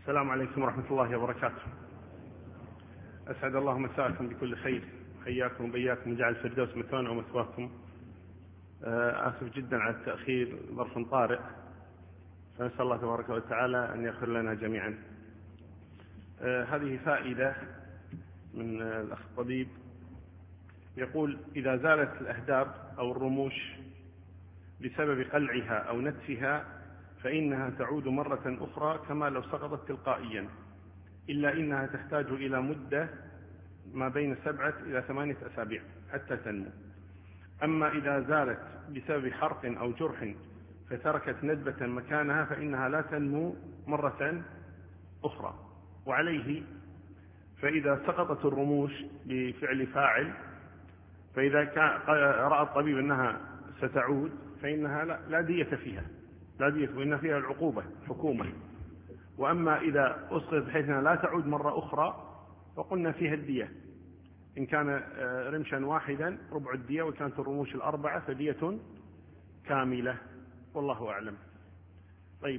السلام عليكم ورحمة الله وبركاته. أسعد الله مساءكم بكل خير، حياكم وبياكم وجعل الفردوس مثوانا ومثواكم. آسف جدا على التأخير، ظرف طارئ، فنسأل الله تبارك وتعالى أن يغفر لنا جميعا. هذه فائدة من الأخ الطبيب، يقول: إذا زالت الأهداب أو الرموش بسبب قلعها أو نتفها فإنها تعود مرة أخرى كما لو سقطت تلقائيا، إلا إنها تحتاج إلى مدة ما بين 7 إلى 8 أسابيع حتى تنمو. أما إذا زالت بسبب حرق أو جرح فتركت ندبة مكانها فإنها لا تنمو مرة أخرى. وعليه فإذا سقطت الرموش بفعل فاعل، فإذا رأى الطبيب أنها ستعود فإنها لا دية فيها، لا دية، وإن فيها العقوبة حكومة. وأما إذا أسقط بحيث أنها لا تعود مرة أخرى فقلنا فيها الدية، إن كان رمشا واحدا ربع الدية، وكانت الرموش 4 فدية كاملة، والله أعلم. طيب،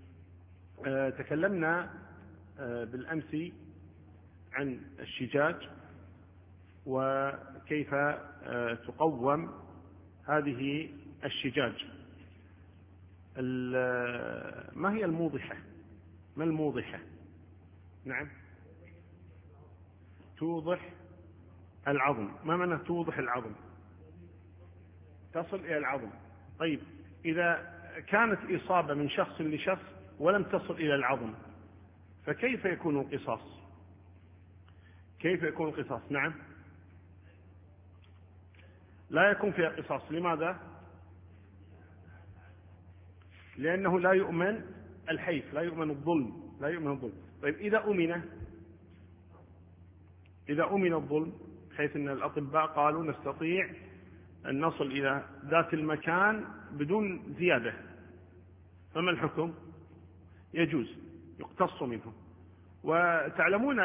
تكلمنا بالأمس عن الشجاج وكيف تقوم هذه الشجاج. ما هي الموضحة؟ ما الموضحة؟ نعم، توضح العظم. ما معنى توضح العظم؟ تصل إلى العظم. طيب، إذا كانت إصابة من شخص لشخص ولم تصل إلى العظم فكيف يكون القصاص؟ كيف يكون القصاص؟ نعم، لا يكون فيها قصاص. لماذا؟ لأنه لا يؤمن الحيف، لا يؤمن الظلم، لا يؤمن الظلم. طيب، إذا أمن الظلم بحيث أن الأطباء قالوا نستطيع أن نصل إلى ذات المكان بدون زيادة، فما الحكم؟ يجوز، يقتص منه. وتعلمون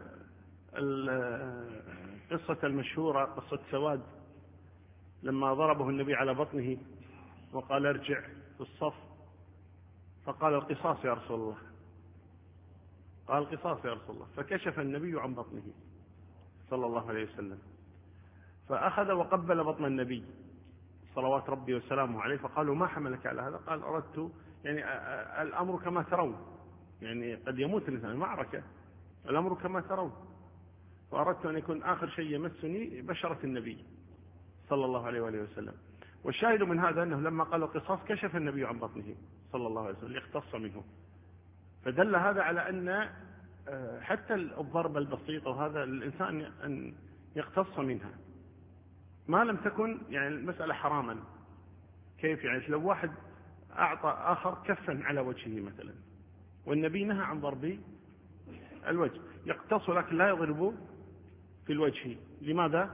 القصة المشهورة، قصة سواد لما ضربه النبي على بطنه وقال ارجع في الصف، فقال القصاص يا رسول الله، قال القصاص يا رسول الله، فكشف النبي عن بطنه صلى الله عليه وسلم، فأخذ وقبل بطن النبي صلوات ربي وسلامه عليه، فقالوا ما حملك على هذا؟ قال أردت، يعني الأمر كما ترون، يعني قد يموت الإنسان المعركة، الأمر كما ترون، فأردت أن يكون آخر شيء يمسني بشرة النبي صلى الله عليه وآله وسلم. والشاهد من هذا أنه لما قال القصاص كشف النبي عن بطنه صلى الله عليه وسلم ليختص منه، فدل هذا على أن حتى الضربة البسيطة وهذا الإنسان أن يقتص منها ما لم تكن يعني المسألة حراما. كيف يعني؟ لو واحد أعطى آخر كفا على وجهه مثلا والنبي نهى عن ضرب الوجه، يقتص لكن لا يضرب في الوجه. لماذا؟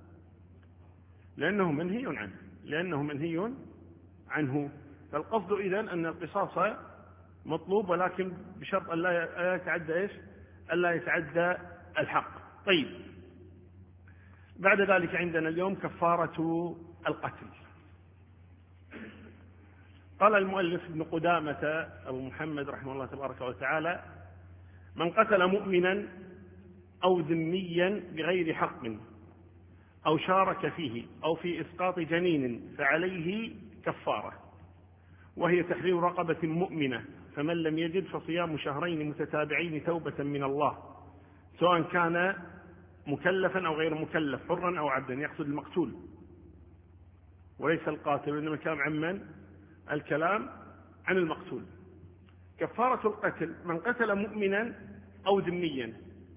لأنه منهي عنه. فالقصد إذن أن القصاص مطلوب، ولكن بشرط أن لا يتعدى إيش؟ ألا يتعدى الحق. طيب، بعد ذلك عندنا اليوم كفارة القتل. قال المؤلف ابن قدامة أبو محمد رحمه الله تبارك وتعالى: من قتل مؤمنا أو ذميا بغير حق أو شارك فيه أو في إسقاط جنين فعليه كفارة، وهي تحرير رقبة مؤمنة، فمن لم يجد فصيام شهرين متتابعين توبة من الله، سواء كان مكلفا أو غير مكلف، حرا أو عبدا. يقصد المقتول وليس القاتل، إنما الكلام عن من؟ الكلام عن المقتول. كفارة القتل: من قتل مؤمنا أو ذميا،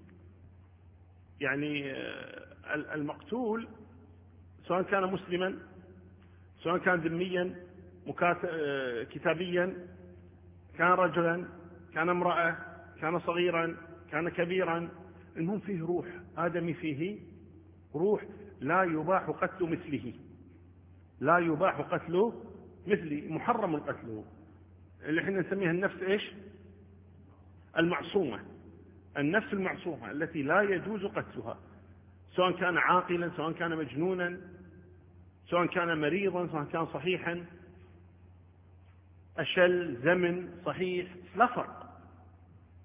يعني المقتول سواء كان مسلما، سواء كان ذميا، كتابيا، كان رجلا، كان امرأة، كان صغيرا، كان كبيرا، المهم فيه روح آدمي، فيه روح، لا يباح قتل مثله، لا يباح قتل مثله، محرم قتله، اللي احنا نسميها النفس ايش؟ المعصومة، النفس المعصومة التي لا يجوز قتلها، سواء كان عاقلا، سواء كان مجنونا، سواء كان مريضا، سواء كان صحيحا، أشل، زمن، صحيح، لا فرق.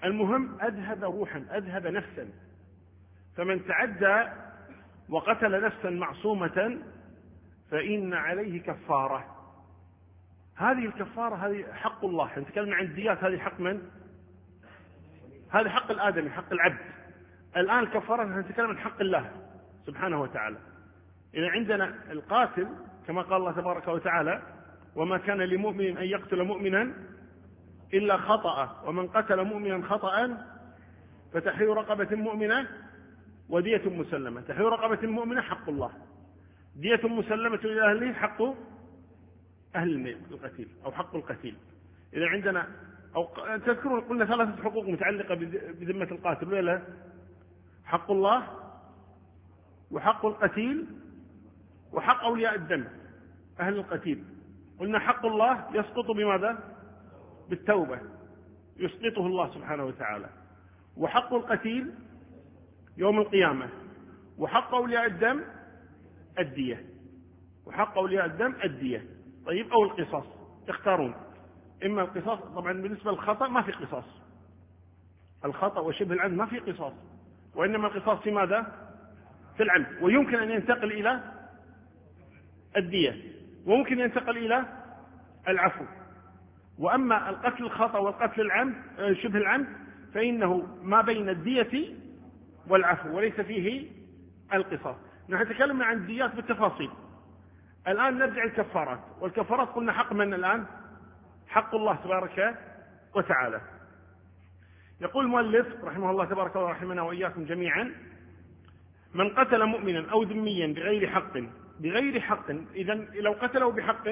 المهم أذهب روحا، أذهب نفسا. فمن تعدى وقتل نفسا معصومة فإن عليه كفارة. هذه الكفارة هذه حق الله. نتكلم عن الديات، هذه حق من؟ هذا حق الآدمي، حق العبد. الآن الكفارة نتكلم عن حق الله سبحانه وتعالى. إذا عندنا القاتل كما قال الله تبارك وتعالى: وما كان لمؤمن أن يقتل مؤمنا إلا خطأ، ومن قتل مؤمنا خطأ فتحرير رقبة مؤمنة ودية مسلمة. تحرير رقبة مؤمنة حق الله، دية مسلمة إلى أهله حق أهل القتيل أو حق القتيل. إذا عندنا أو تذكرون قلنا 3 حقوق متعلقة بذمة القاتل ولا؟ حق الله وحق القتيل وحق أولياء الدم أهل القتيل. قلنا حق الله يسقط بماذا؟ بالتوبة، يسقطه الله سبحانه وتعالى. وحق القتيل يوم القيامة. وحق أولياء الدم الدية. وحق أولياء الدم الدية. طيب، أو القصاص، تختارون. إما القصاص، طبعا بالنسبة للخطأ ما في قصاص، الخطأ وشبه العمد ما في قصاص، وإنما القصاص في ماذا؟ في العمد. ويمكن أن ينتقل إلى الدية، وممكن ينتقل إلى العفو. وأما القتل الخطأ والقتل العمد شبه العمد فإنه ما بين الدية والعفو وليس فيه القصاص. نحن تكلمنا عن الديات بالتفاصيل. الآن نرجع الكفارات. والكفارات قلنا حق من الآن؟ حق الله تبارك وتعالى. يقول المؤلف رحمه الله تبارك ورحمنا وإياكم جميعا: من قتل مؤمنا أو ذميا بغير حق. بغير حق، إذن لو قتله بحق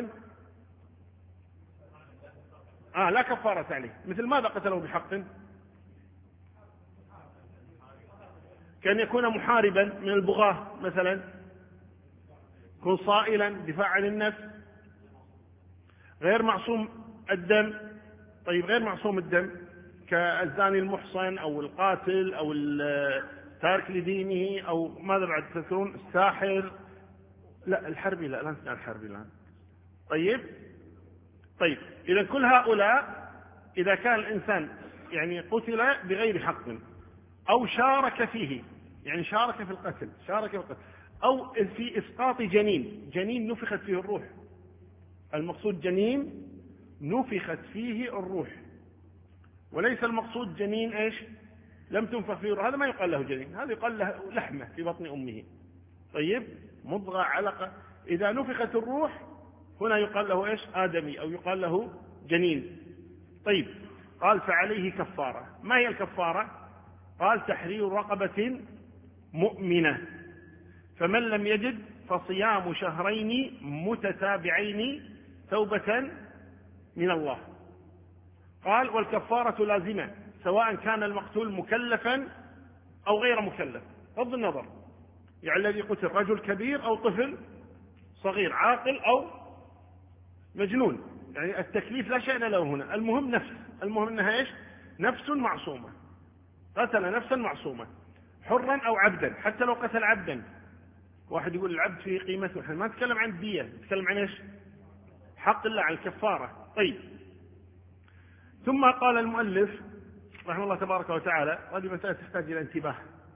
لا كفارة عليه. مثل ماذا قتله بحق؟ كان يكون محاربا من البغاة مثلا، يكون صائلا دفاع عن النفس، غير معصوم الدم. طيب، غير معصوم الدم كالزاني المحصن أو القاتل أو التارك لدينه أو ماذا بعد تذكرون؟ الساحر، لا الحربي، لا نسمع الحربي الآن. طيب إذا كل هؤلاء إذا كان الإنسان يعني قتل بغير حق أو شارك فيه، يعني شارك في القتل، أو في إسقاط جنين نفخت فيه الروح. المقصود جنين نفخت فيه الروح، وليس المقصود جنين إيش؟ لم تنفخ فيه الروح. هذا ما يقال له جنين، هذا يقال له لحمة في بطن أمه. طيب، مضغة، علقة. إذا نفخت الروح هنا يقال له إيش؟ آدمي، أو يقال له جنين. طيب، قال فعليه كفارة. ما هي الكفارة؟ قال تحرير رقبة مؤمنة، فمن لم يجد فصيام شهرين متتابعين توبة من الله. قال والكفارة لازمة سواء كان المقتول مكلفا أو غير مكلف، بغض النظر، يعني الذي قتل رجل كبير أو طفل صغير، عاقل أو مجنون، يعني التكليف لا شأن له هنا. المهم نفس، المهم أنها إيش؟ نفس معصومة، قتل نفسا معصومة، حرا أو عبدا. حتى لو قتل عبدا، واحد يقول العبد فيه قيمته، احنا ما نتكلم عن الدية، نتكلم عن إيش؟ حق الله، عن الكفارة. طيب، ثم قال المؤلف رحمه الله تبارك وتعالى، هذه مسألة تحتاج إلى انتباه: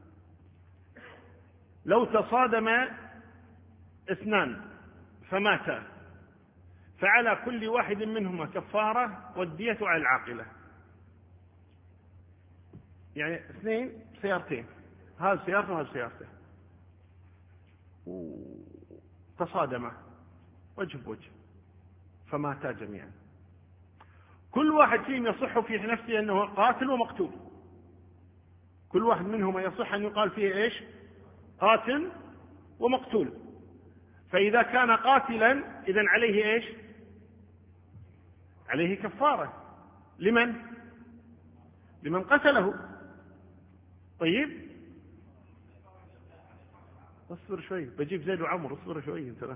لو تصادم اثنان فماتا فعلى كل واحد منهما كفارة والدية على العاقلة. يعني اثنين سيارتين، هذا سيارته وهذا سيارته، تصادما وجه بوجه فماتا جميعا، كل واحد فيهم يصح في نفسه أنه قاتل ومقتول. كل واحد منهما يصح أن يقال فيه إيش؟ قاتل ومقتول. فإذا كان قاتلا إذن عليه إيش؟ عليه كفارة. لمن قتله. طيب، اصبر شوي، بجيب زيد وعمر، اصبر شوي انت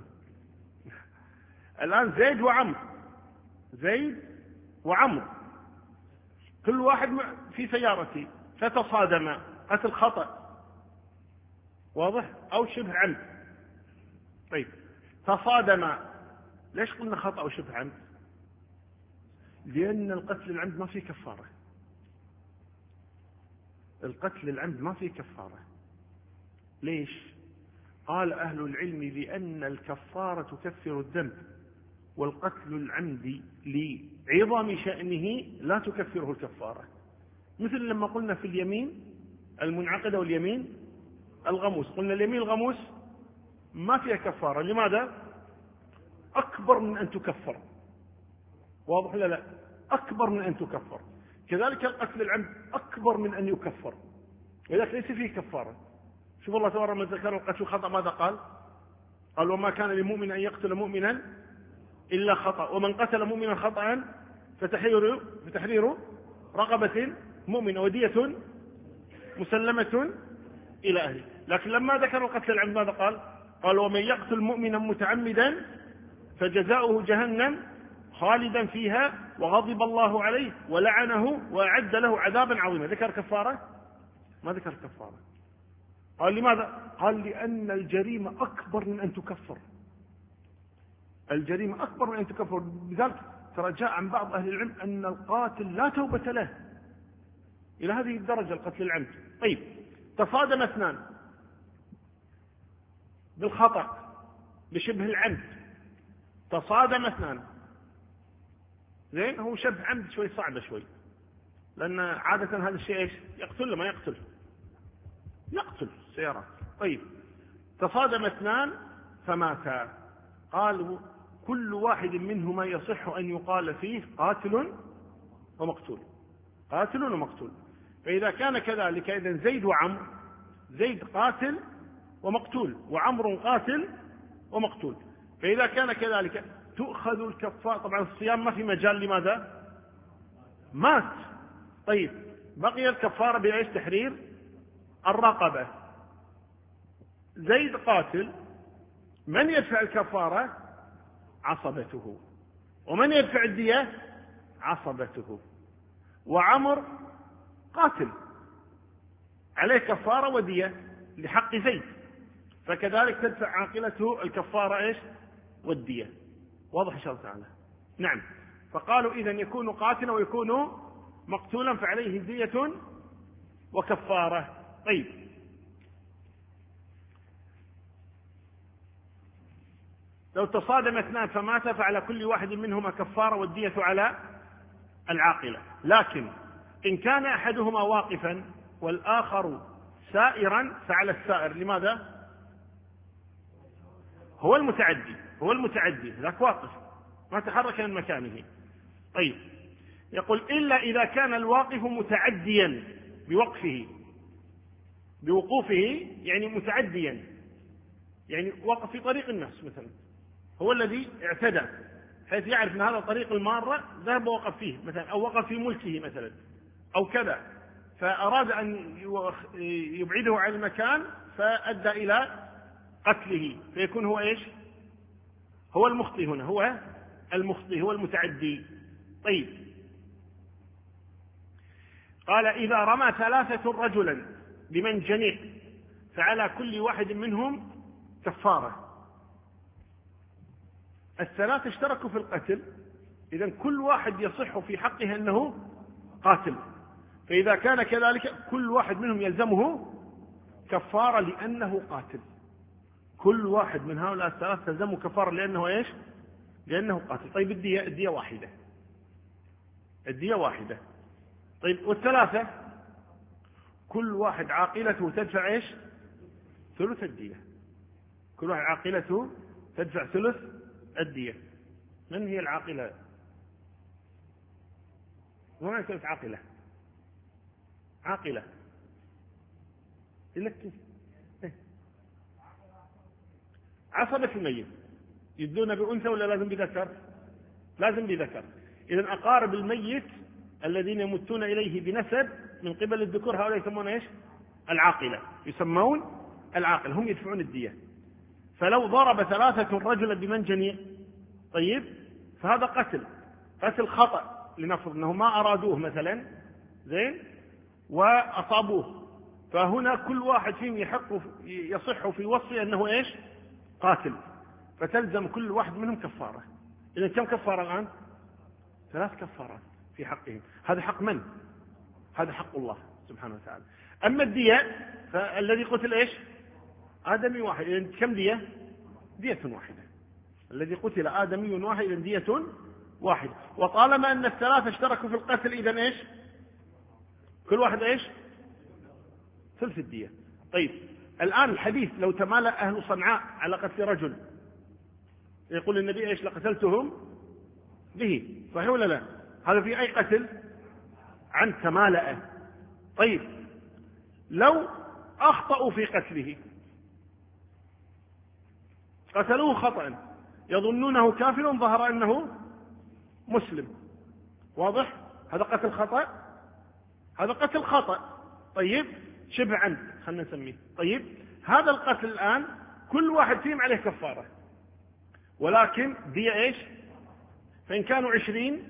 الآن زيد وعمر كل واحد في سيارتي فتصادم، قتل خطأ واضح أو شبه عمد. طيب، تصادم، ليش قلنا خطأ أو شبه عمد؟ لأن القتل العمد ما فيه كفارة، القتل العمد ما فيه كفارة. ليش؟ قال أهل العلم لأن الكفارة تكفر الذنب، والقتل العمد لعظم شأنه لا تكفره الكفارة. مثل لما قلنا في اليمين المنعقدة واليمين الغموس، قلنا اليمين الغموس ما فيها كفارة. لماذا؟ أكبر من أن تكفر. واضح ولا لا؟ أكبر من أن تكفر. كذلك القتل العمد أكبر من أن يكفر، ولذلك ليس فيه كفارة. شوف الله تبارك ما ذكر القتل الخطأ ماذا قال؟ قال وما كان لمؤمن أن يقتل مؤمنا إلا خطأ، ومن قتل مؤمنا خطأ فتحرير رقبة مؤمنة ودية مسلمة إلى أهله. لكن لما ذكر القتل العمد ماذا قال؟ قال ومن يقتل مؤمنا متعمدا فجزاؤه جهنم خالدا فيها وغضب الله عليه ولعنه وأعد له عذابا عظيما. ذكر كفارة؟ ما ذكر كفارة. قال لماذا؟ قال لأن الجريمة أكبر من أن تكفر. الجريمة أكبر من أن تكفر. بذلك ترى جاء عن بعض أهل العلم أن القاتل لا توبة له، إلى هذه الدرجة القتل العمد. طيب تصادم اثنان بالخطأ بشبه العمد، تصادم اثنان، زين، هو شبه عمد شوي صعبة شوي، لأن عادة هذا الشيء ايش؟ يقتل ما يقتل، يقتل سيارات. طيب تصادم اثنان فماتا، قالوا كل واحد منهما يصح أن يقال فيه قاتل ومقتول، قاتل ومقتول. فإذا كان كذلك إذن زيد وعمر، زيد قاتل ومقتول، وعمر قاتل ومقتول. فإذا كان كذلك تؤخذ الكفارة. طبعا الصيام ما في مجال، لماذا؟ مات. طيب بقي الكفارة بإيش؟ تحرير الرقبة. زيد قاتل، من يدفع الكفارة؟ عصبته. ومن يدفع الدية؟ عصبته. وعمر قاتل عليه كفارة ودية لحق زيد، فكذلك تدفع عاقلته الكفارة ايش؟ والدية. واضح ان شاء الله تعالى؟ نعم. فقالوا إذن يكون قاتلا ويكون مقتولا فعليه دية وكفارة. طيب لو تصادم اثنان فمات فعلى كل واحد منهما كفارة والدية على العاقلة. لكن إن كان أحدهما واقفا والآخر سائرا فعلى السائر. لماذا؟ هو المتعدي، هو المتعدي ذاك واقف ما تحرك من مكانه. طيب يقول إلا إذا كان الواقف متعديا بوقفه، بوقوفه يعني متعديا، يعني وقف في طريق الناس مثلا، هو الذي اعتدى حيث يعرف أن هذا طريق المارة، ذهب ووقف فيه مثلا، أو وقف في ملكه مثلا أو كذا، فأراد أن يبعده عن المكان فأدى إلى قتله، فيكون هو إيش؟ هو المخطئ هنا، هو المخطئ، هو المتعدي. طيب قال إذا رمى ثلاثة رجلا بمنجنيق فعلى كل واحد منهم كفارة. الثلاثة اشتركوا في القتل، إذن كل واحد يصح في حقه أنه قاتل، فإذا كان كذلك كل واحد منهم يلزمه كفارة لأنه قاتل. كل واحد من هؤلاء الثلاثة تلزمه كفارة لأنه إيش؟ لأنه قاتل. طيب الدية واحدة، الدية واحدة. طيب والثلاثة كل واحد عاقلته تدفع إيش؟ ثلث الدية. كل واحد عاقلته تدفع ثلث الدية. من هي العاقلة؟ ما معنى كلمة عاقلة؟ عاقلة عصبة الميت يدون بأنثى ولا لازم بذكر؟ لازم بذكر. إذن أقارب الميت الذين يمتون إليه بنسب من قبل الذكور هؤلاء يسمون إيش؟ العاقلة، يسمون العاقل، هم يدفعون الدية. فلو ضرب ثلاثة رجلا بمنجنيق، طيب فهذا قتل خطأ، لنفرض أنه ما أرادوه مثلا، زين، وأصابوه، فهنا كل واحد فيهم يصح في وصفه أنه إيش؟ قاتل، فتلزم كل واحد منهم كفارة. إذا كم كفارة الآن؟ 3 كفارات في حقهم. هذا حق من؟ هذا حق الله سبحانه وتعالى. أما الدية فالذي قتل إيش؟ آدمي واحد، إذن كم دية؟ دية واحدة. الذي قتل آدمي واحد إذن دية واحدة. وطالما أن الثلاثة اشتركوا في القتل إذن إيش؟ كل واحد إيش؟ ثلث الدية. طيب الآن الحديث لو تمالأ أهل صنعاء على قتل رجل يقول النبي إيش؟ لقتلتهم به، صحيح ولا لا؟ هذا في أي قتل؟ عن تمالأ. طيب لو أخطأوا في قتله، قتلوه خطأ يظنونه كافر ظهر أنه مسلم، واضح؟ هذا قتل خطأ، هذا قتل خطأ. طيب شبه عمد خلنا نسميه. طيب هذا القتل الآن كل واحد فيهم عليه كفارة، ولكن دية إيش؟ فإن كانوا 20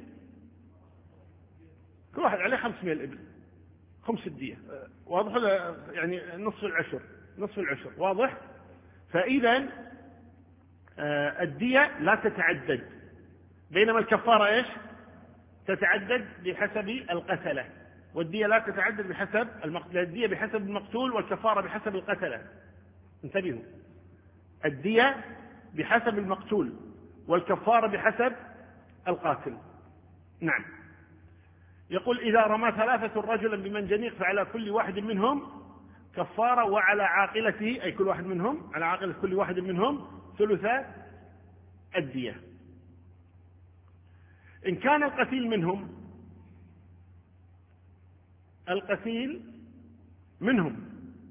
كل واحد عليه 500 الإبل، خمس الدية، واضح؟ يعني نصف العشر، واضح؟ فإذا الدية لا تتعدد، بينما الكفارة إيش؟ تتعدد بحسب القتلة، والدية لا تتعدد بحسب الدية بحسب المقتول والكفارة بحسب القتلة. انتبهوا، الدية بحسب المقتول والكفارة بحسب القاتل. نعم. يقول إذا رمى ثلاثة رجلا بمنجنيق فعلى كل واحد منهم كفارة، وعلى عاقلته أي كل واحد منهم، على عاقلة كل واحد منهم ثلث الدية. إن كان القتيل منهم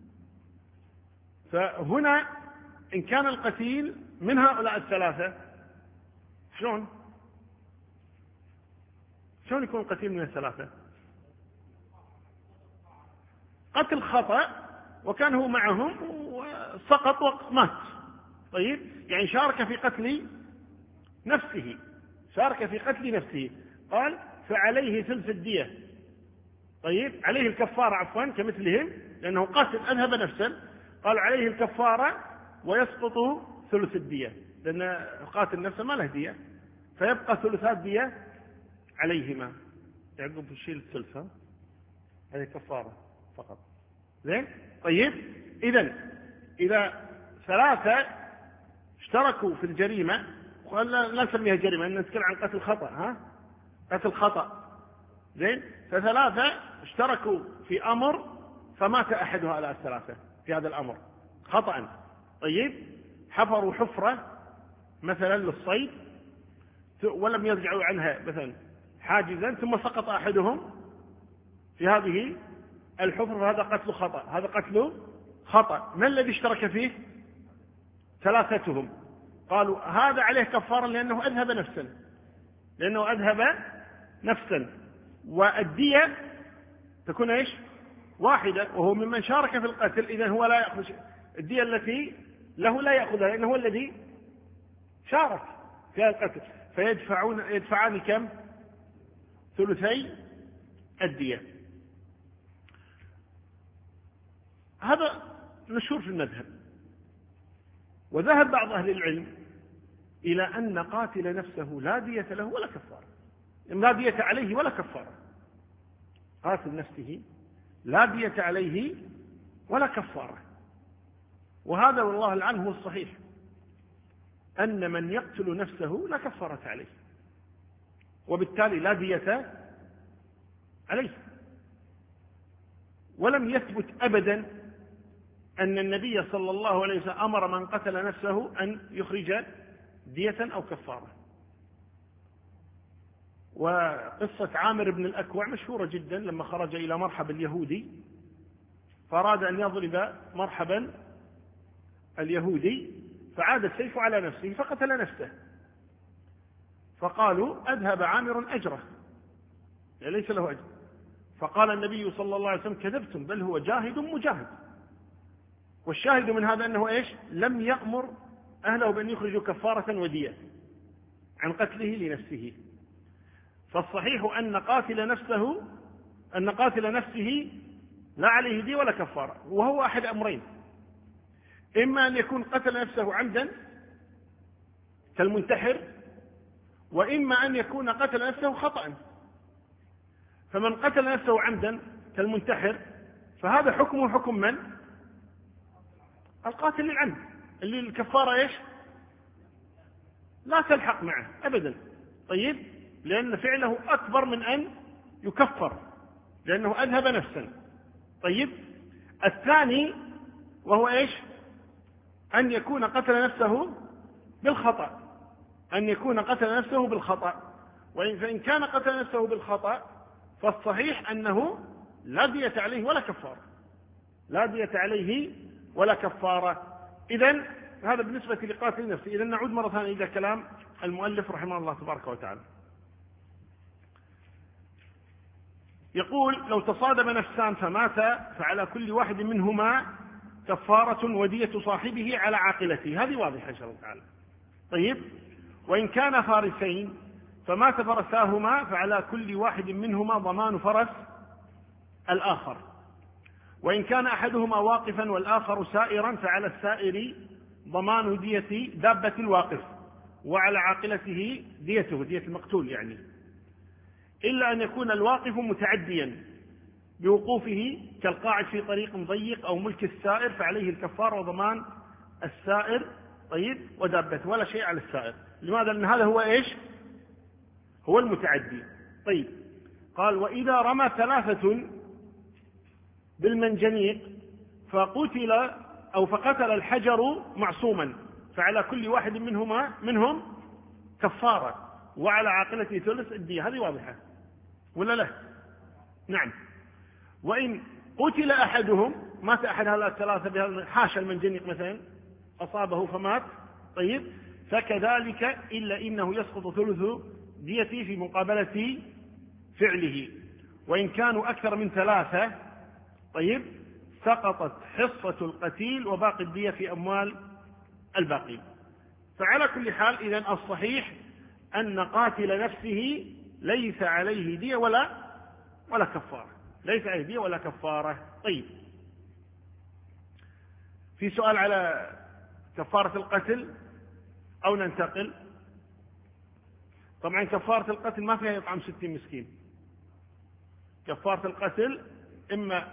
فهنا إن كان القتيل من هؤلاء الثلاثة شلون يكون القتيل من الثلاثة؟ قتل خطأ وكان هو معهم وسقط ومات. طيب يعني شارك في قتل نفسه، قال فعليه ثلث الدية. طيب عليه الكفارة عفوا كمثلهم، لأنه قاتل أذهب نفسا، قال عليه الكفارة ويسقط ثلث الدية، لأن قاتل نفسه ما له دية، فيبقى ثلثات دية عليهما. يعقوب الشيء الثلث هذه كفارة فقط. زين. طيب إذا ثلاثة اشتركوا في الجريمة، لا نسميها جريمة، نتكلم عن قتل خطأ، قتل خطأ. زين. فثلاثة اشتركوا في أمر فمات أحد هؤلاء الثلاثة في هذا الأمر خطأ. طيب حفروا حفرة مثلا للصيد ولم يرجعوا عنها مثلا حاجزا، ثم سقط أحدهم في هذه الحفرة، هذا قتل خطأ. ما الذي اشترك فيه؟ ثلاثتهم. قالوا هذا عليه كفارة لأنه أذهب نفسا، والدية تكون إيش؟ واحدة، وهو ممن شارك في القتل، إذن هو لا يأخذ الدية التي له، لا يأخذها لأنه هو الذي شارك في القتل، يدفعان كم؟ ثلثي الدية. هذا مشهور في المذهب. وذهب بعض أهل العلم إلى أن قاتل نفسه لا دية له ولا كفارة، لا دية عليه ولا كفارة. قاتل نفسه لا دية عليه ولا كفارة. وهذا والله العنه هو الصحيح، أن من يقتل نفسه لا كفارة عليه، وبالتالي لا دية عليه. ولم يثبت أبدا أن النبي صلى الله عليه وسلم أمر من قتل نفسه أن يخرج دية أو كفارة. وقصة عامر بن الأكوع مشهورة جدا، لما خرج إلى مرحب اليهودي فأراد أن يضرب مرحبا اليهودي، فعاد السيف على نفسه فقتل نفسه، فقالوا أذهب عامر أجره، يعني ليس له أجر. فقال النبي صلى الله عليه وسلم كذبتم، بل هو جاهد مجاهد. والشاهد من هذا أنه إيش؟ لم يأمر أهله بأن يخرجوا كفارة ودية عن قتله لنفسه. فالصحيح أن قاتل نفسه لا عليه دية ولا كفارة، وهو أحد أمرين: إما أن يكون قتل نفسه عمدا كالمنتحر، وإما أن يكون قتل نفسه خطأ. فمن قتل نفسه عمدا كالمنتحر فهذا حكمه حكم من؟ القاتل للعمد، اللي الكفارة إيش؟ لا تلحق معه أبدا. طيب، لأن فعله أكبر من أن يكفر، لأنه أذهب نفسا. طيب، الثاني وهو إيش؟ أن يكون قتل نفسه بالخطأ، أن يكون قتل نفسه بالخطأ. فإن كان قتل نفسه بالخطأ فالصحيح أنه لا دية عليه ولا كفارة، لا دية عليه ولا كفارة. إذن هذا بالنسبة لقاتل نفسه. إذن نعود مرة ثانية إلى كلام المؤلف رحمه الله تبارك وتعالى. يقول: لو تصادم نفسان فمات فعلى كل واحد منهما كفارة ودية صاحبه على عاقلته. هذه واضحة إن شاء الله تعالى. طيب، وإن كان فارسين فمات فرساهما فعلى كل واحد منهما ضمان فرس الآخر. وإن كان أحدهما واقفا والآخر سائرا فعلى السائر ضمان دية دابة الواقف، وعلى عاقلته ديته، دية المقتول يعني، إلا أن يكون الواقف متعديا بوقوفه كالقاعد في طريق ضيق أو ملك السائر فعليه الكفار وضمان السائر. طيب، ودابته، ولا شيء على السائر. لماذا؟ لأن هذا هو إيش؟ هو المتعدي. طيب، قال: وإذا رمى ثلاثة بالمنجنيق فقتل أو فقتل الحجر معصوما فعلى كل واحد منهم كفارة، وعلى عاقلته ثلث الدية. هذه واضحة ولا لا؟ نعم. وإن قتل أحدهم، مات أحد هؤلاء الثلاثة بهذا، حاشا المنجنيق مثلا أصابه فمات، طيب، فكذلك إلا إنه يسقط ثلث ديته في مقابلة فعله. وإن كانوا أكثر من ثلاثة، طيب، سقطت حصة القتيل وباقي الدية في أموال الباقين. فعلى كل حال إذن الصحيح أن قاتل نفسه ليس عليه دية ولا كفارة، ليس عليه دية ولا كفارة. طيب، في سؤال على كفارة القتل أو ننتقل؟ طبعا كفارة القتل ما فيها يطعم 60 مسكين. كفارة القتل إما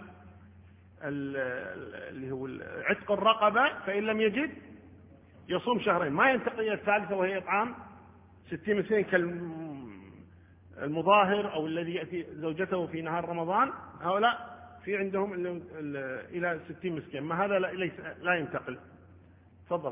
اللي هو عتق الرقبة، فإن لم يجد يصوم شهرين، ما ينتقل إلى الثالثة وهي إطعام 60 مسكين كالمظاهر أو الذي يأتي زوجته في نهار رمضان. هؤلاء في عندهم إلى 60 مسكين، ما هذا لا ينتقل. تفضل.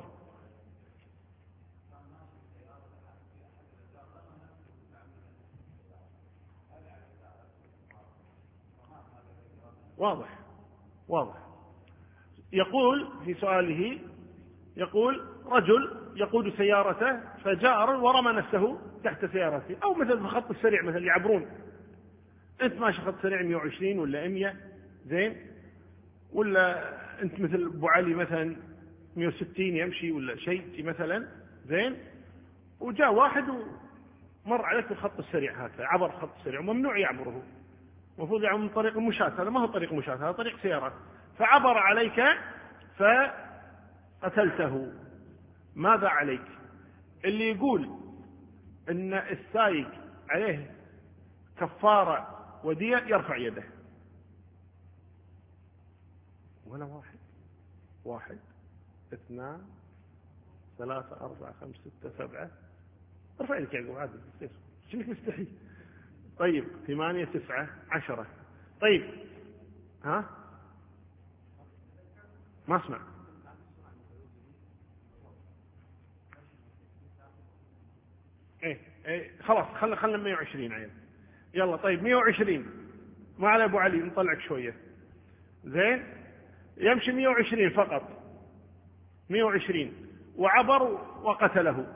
واضح. يقول في سؤاله، يقول: رجل يقود سيارته فجاء ورمى نفسه تحت سيارته، أو مثل في الخط السريع مثل يعبرون، أنت ماشي خط سريع 120 ولا 100 زين، ولا أنت مثل أبو علي مثلا 160 يمشي ولا شيء مثلا زين، وجاء واحد ومر عليك الخط السريع هكذا، عبر الخط السريع وممنوع يعبره، المفروض يعبر من طريق المشاة، هذا ما هو طريق مشاة، هذا طريق سيارات، فعبر عليك فقتلته، ماذا عليك؟ اللي يقول ان السايق عليه كفارة ودية يرفع يده. ولا واحد 2 3 4 5 6 7، ارفع يدك يا عقوب عادي، شنك مستحي؟ طيب 8 9 10. طيب ها ما اسمع. ايه خلاص، خلنا 120 عين. يلا طيب 120 ما على ابو علي، نطلعك شويه زين، يمشي 120 فقط، 120 وعبر وقتله.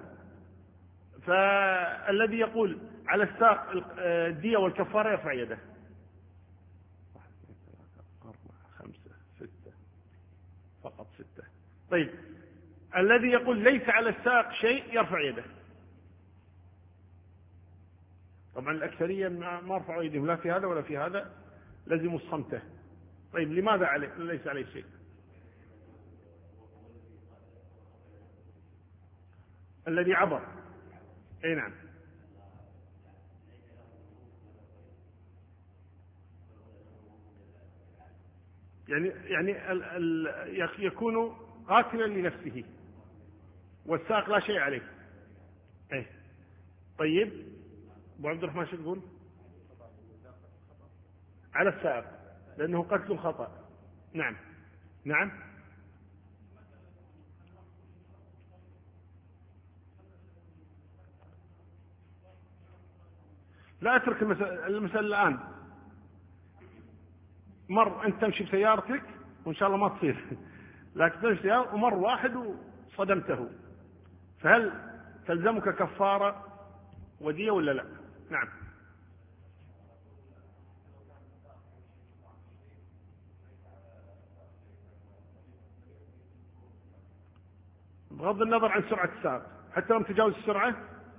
فالذي يقول على الساق الدية والكفارة يرفع يده. 1 2 3 4 5 6 فقط 6. طيب الذي يقول ليس على الساق شيء يرفع يده. طبعا الأكثرية ما رفعوا يدهم لا في هذا ولا في هذا، لزموا الصمته. طيب لماذا ليس عليه شيء؟ الذي عبر، اي نعم. يكون قاتلا لنفسه والسائق لا شيء عليه. إيه. طيب أبو عبد الرحمن شو تقول؟ على السائق لأنه قتل خطأ. نعم نعم. لا أترك المسألة الآن. مر أنت تمشي بسيارتك وإن شاء الله ما تصير لكن تمشي سيارة ومر واحد وصدمته، فهل تلزمك كفارة ودية ولا لا؟ نعم. بغض النظر عن سرعة السائق حتى لو تجاوز السرعة.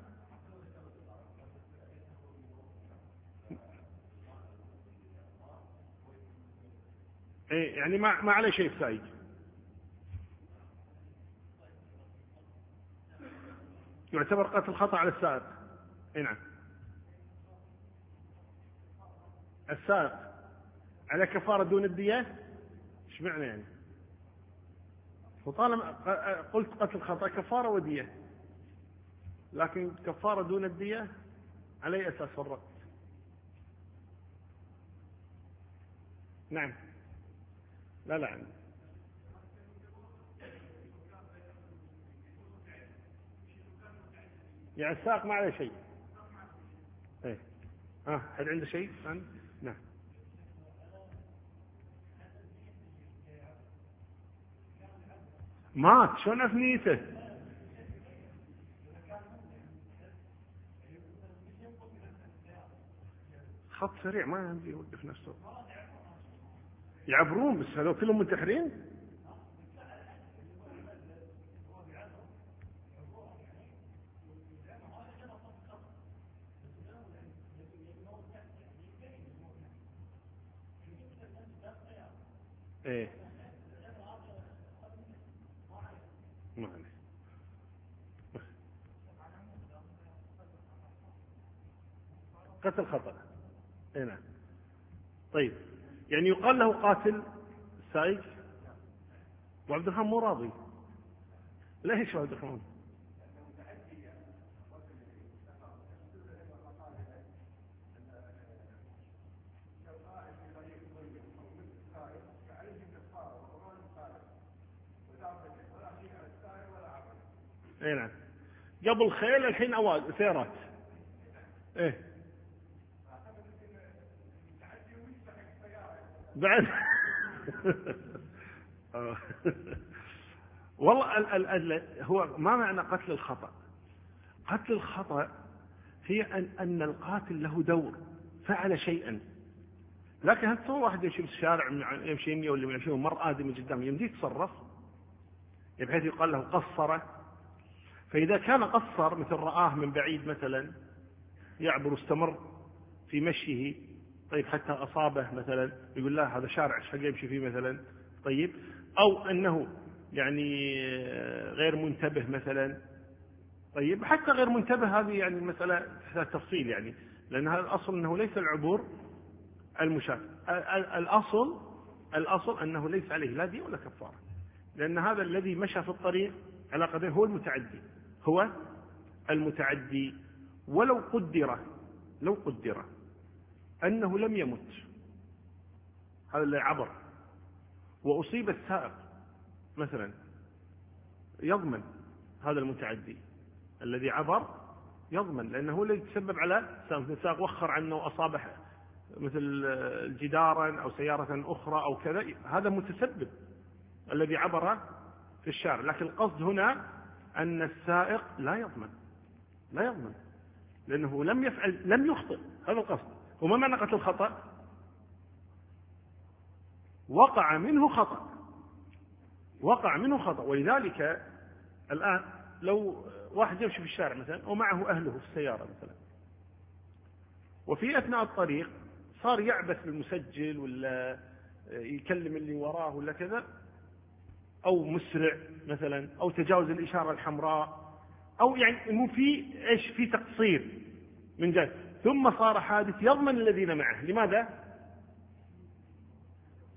إيه يعني ما عليه شيء السائق. يعتبر قتل خطأ على السائق. إيه نعم. السائق على كفارة دون الدية. ايش معنى يعني؟ وطالما قلت قتل خطأ كفارة ودية، لكن كفارة دون الدية على أي أساس فرقت؟ نعم. لا لا يعني السائق ما عليه شيء. ايه هل عنده شيء؟ نعم. مات شلون أفنيته؟ خط سريع ما يمدي يوقف نفسه. يعبرون بس هذول كلهم منتحرين. ايه ما عليه. قتل خطأ. ايه نعم. طيب يعني يقال له قاتل السائق. وعبد الرحمن مو راضي. ليش عبد الرحمن؟ اي نعم. قبل خيل الحين سيارات. ايه بعد والله هو ما معنى قتل الخطأ؟ قتل الخطأ هي أن القاتل له دور، فعل شيئا. لكن هل تصور واحد يمشي بالشارع يمشي 100 ولا 120 مر آدمي قدامه يمديه يتصرف بحيث يقال له قصر؟ فإذا كان قصر مثل رآه من بعيد مثلا يعبر واستمر في مشيه، طيب حتى أصابه مثلا يقول لا هذا شارع ايش حق يمشي فيه مثلا، طيب أو أنه يعني غير منتبه مثلا، طيب حتى غير منتبه هذه يعني المسألة تحتاج تفصيل يعني، لأن هذا الأصل أنه ليس العبور المشاة. الأصل أنه ليس عليه لا دين ولا كفارة، لأن هذا الذي مشى في الطريق على قدره هو المتعدي. ولو قدر أنه لم يمت، هذا اللي عبر وأصيب السائق مثلا، يضمن هذا المتعدي الذي عبر، يضمن لأنه هو الذي تسبب على السائق وخر عنه وأصابه مثل جدارا أو سيارة أخرى أو كذا، هذا متسبب الذي عبر في الشارع. لكن القصد هنا أن السائق لا يضمن لأنه لم يخطئ. هذا القصد. وما معنى قتل الخطأ؟ وقع منه خطأ. ولذلك الآن لو واحد يمشي في الشارع مثلا ومعه أهله في السيارة مثلا، وفي أثناء الطريق صار يعبث بالمسجل ولا يكلم اللي وراه ولا كذا، أو مسرع مثلا، أو تجاوز الإشارة الحمراء، أو يعني في تقصير من جد، ثم صار حادث، يضمن الذين معه. لماذا؟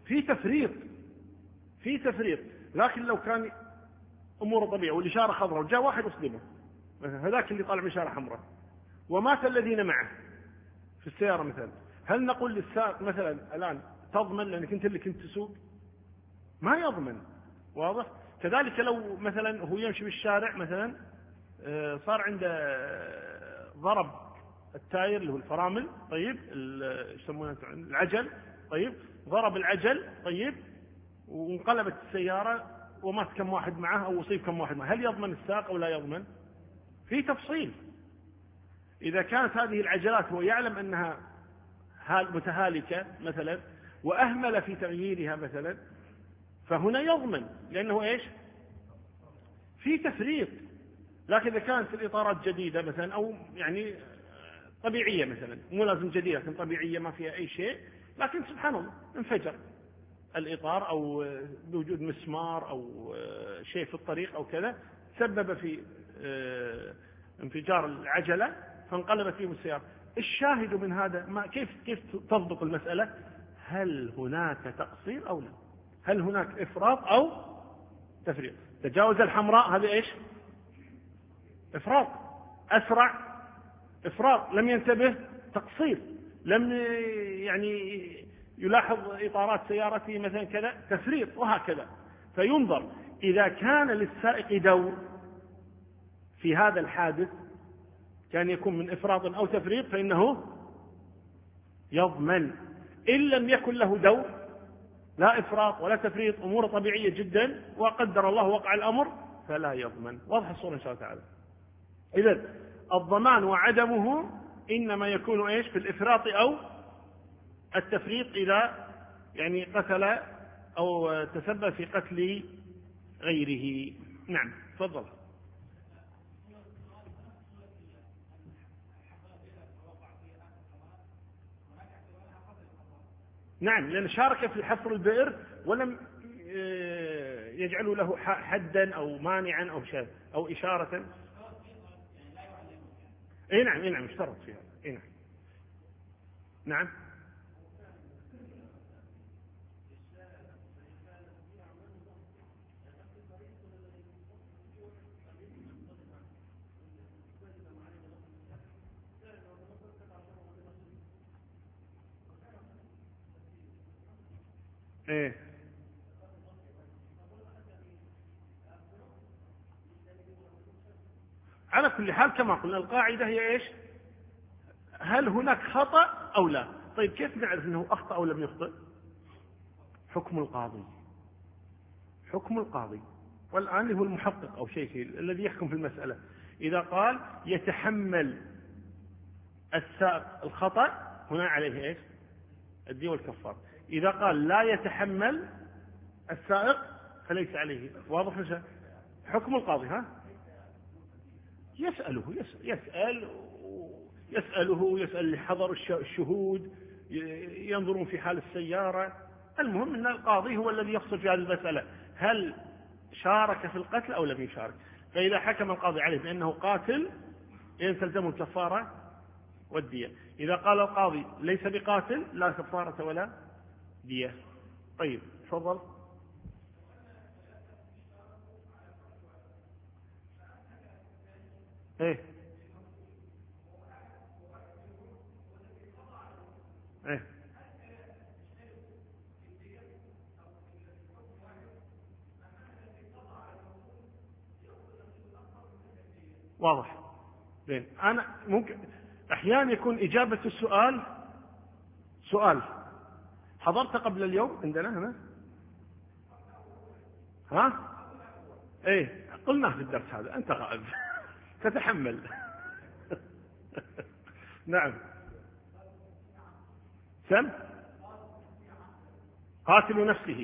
في تفريط. لكن لو كان أمور طبيعية والإشارة خضراء وجاء واحد يصدمه مثلا، هذاك اللي طالع بإشارة حمراء ومات الذين معه في السيارة مثلا، هل نقول للسائق مثلا الآن تضمن لأنك أنت اللي كنت تسوق؟ ما يضمن. واضح؟ كذلك لو مثلا هو يمشي بالشارع مثلا صار عنده ضرب التاير اللي هو الفرامل، طيب يسمونه العجل، طيب ضرب العجل، طيب وانقلبت السيارة ومات كم واحد معه أو أصيب كم واحد معه، هل يضمن السائق أو لا يضمن؟ في تفصيل. إذا كانت هذه العجلات هو يعلم أنها متهالكة مثلا وأهمل في تغييرها مثلا، فهنا يضمن لأنه إيش؟ في تفريط. لكن إذا كانت الإطارات جديدة مثلا أو يعني طبيعية مثلا، مو لازم جديدة لكن طبيعية ما فيها أي شيء، لكن سبحان الله انفجر الإطار أو بوجود مسمار أو شيء في الطريق أو كذا سبب في انفجار العجلة فانقلبت فيه السيارة. الشاهد من هذا كيف تضبط المسألة؟ هل هناك تقصير أو لا؟ هل هناك إفراط أو تفريط؟ تجاوز الحمراء هذا إيش؟ إفراط. أسرع إفراط، لم ينتبه تقصير، لم يعني يلاحظ إطارات سيارته مثلا كذا تفريط، وهكذا. فينظر إذا كان للسائق دور في هذا الحادث كان يكون من إفراط أو تفريط فإنه يضمن. إن لم يكن له دور لا إفراط ولا تفريط، أمور طبيعية جدا وقدر الله وقع الأمر، فلا يضمن. واضح الصورة إن شاء الله تعالى. إذن الضمان وعدمه إنما يكون إيش؟ في الإفراط أو التفريط إذا يعني قتل أو تسبب في قتل غيره. نعم تفضل. نعم، لأن شارك في حفر البئر ولم يجعلوا له حدا أو مانعا أو شيء أو إشارة. اي نعم اشترط فيها. اي نعم. نعم ايه. على كل حال كما قلنا القاعدة هي ايش؟ هل هناك خطأ أو لا؟ طيب كيف نعرف أنه أخطأ أو لم يخطئ؟ حكم القاضي. والآن هو المحقق أو شيء الذي يحكم في المسألة. إذا قال يتحمل السائق الخطأ هنا عليه إيش؟ الدية والكفار. إذا قال لا يتحمل السائق فليس عليه. واضح مش حكم القاضي؟ ها يسأله ويسأل حضر الشهود، ينظرون في حال السيارة. المهم أن القاضي هو الذي يفصل في هذه المسألة، هل شارك في القتل أو لم يشارك. فإذا حكم القاضي عليه بأنه قاتل تلزمه الكفارة والدية. إذا قال القاضي ليس بقاتل لا كفارة ولا دية. طيب تفضل. ايه ايه واضح. زين، أنا ممكن أحيانا يكون إجابة السؤال سؤال حضرت قبل اليوم عندنا هنا. ها ايه قلناه في الدرس هذا، أنت غائب تتحمل. نعم سم قاتل نفسه.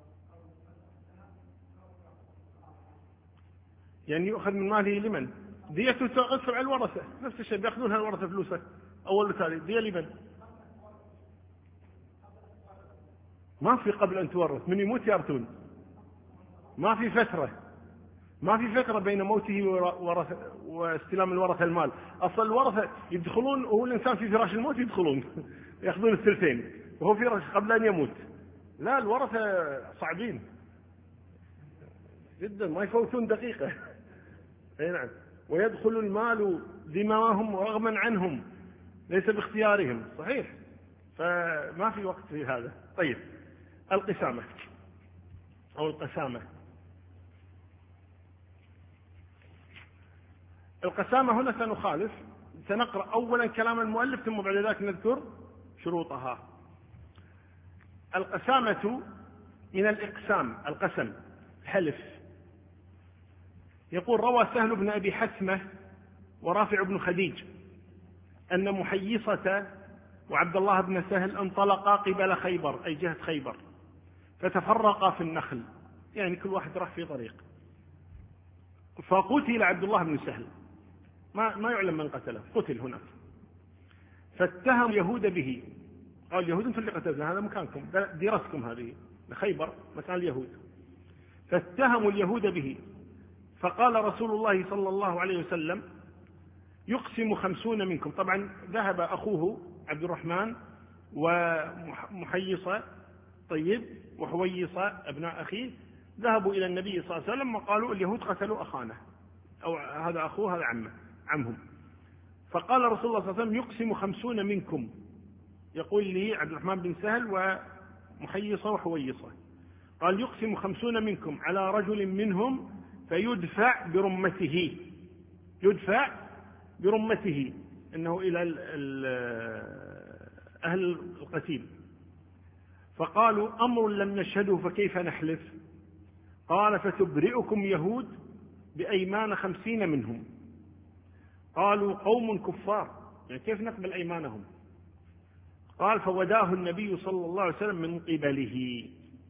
يعني يؤخذ من ماله لمن؟ ديته تقسم على الورثة، نفس الشيء بيأخذونها الورثة فلوسه أول وثاني. دية لمن؟ ما في قبل أن تورث، من يموت يرثون، ما في فترة، ما في فترة بين موته واستلام الورثة المال. أصل الورثة يدخلون وهو الإنسان في فراش الموت يدخلون يأخذون الثلثين وهو في فراش قبل أن يموت. لا، الورثة صعبين جدا، ما يفوتون دقيقة. أي نعم. ويدخل المال ذمامهم رغما عنهم ليس باختيارهم. صحيح، فما في وقت في هذا. طيب، القسامة أو القسامة. القسامة هنا سنخالف، سنقرأ أولا كلام المؤلف ثم بعد ذلك نذكر شروطها. القسامة من الإقسام، القسم، حلف. يقول: روى سهل بن أبي حثمة ورافع بن خديج أن محيصة وعبد الله بن سهل انطلقا قبل خيبر، أي جهة خيبر، فتفرقا في النخل، يعني كل واحد راح في طريق، فقتل عبد الله بن سهل، ما يعلم من قتله، قتل هناك. فاتهم اليهود به، قال: اليهود انتم اللي قتلتنا، هذا مكانكم، ديرتكم هذه، خيبر مكان اليهود. فاتهموا اليهود به، فقال رسول الله صلى الله عليه وسلم: يقسم 50 منكم. طبعا ذهب أخوه عبد الرحمن ومحيصة، طيب، وحويصة أبناء أخيه، ذهبوا إلى النبي صلى الله عليه وسلم وقالوا: اليهود قتلوا أخانا، أو هذا أخوه هذا عمهم. فقال رسول الله صلى الله عليه وسلم: يقسم 50 منكم، يقول لي عبد الرحمن بن سهل ومحيصة وحويصة، قال: يقسم 50 منكم على رجل منهم فيدفع برمته، يدفع برمته، إنه إلى أهل القتيل. فقالوا: أمر لم نشهده فكيف نحلف؟ قال: فتبرئكم يهود بأيمان 50 منهم. قالوا: قوم كفار، يعني كيف نقبل أيمانهم؟ قال: فوداه النبي صلى الله عليه وسلم من قبله،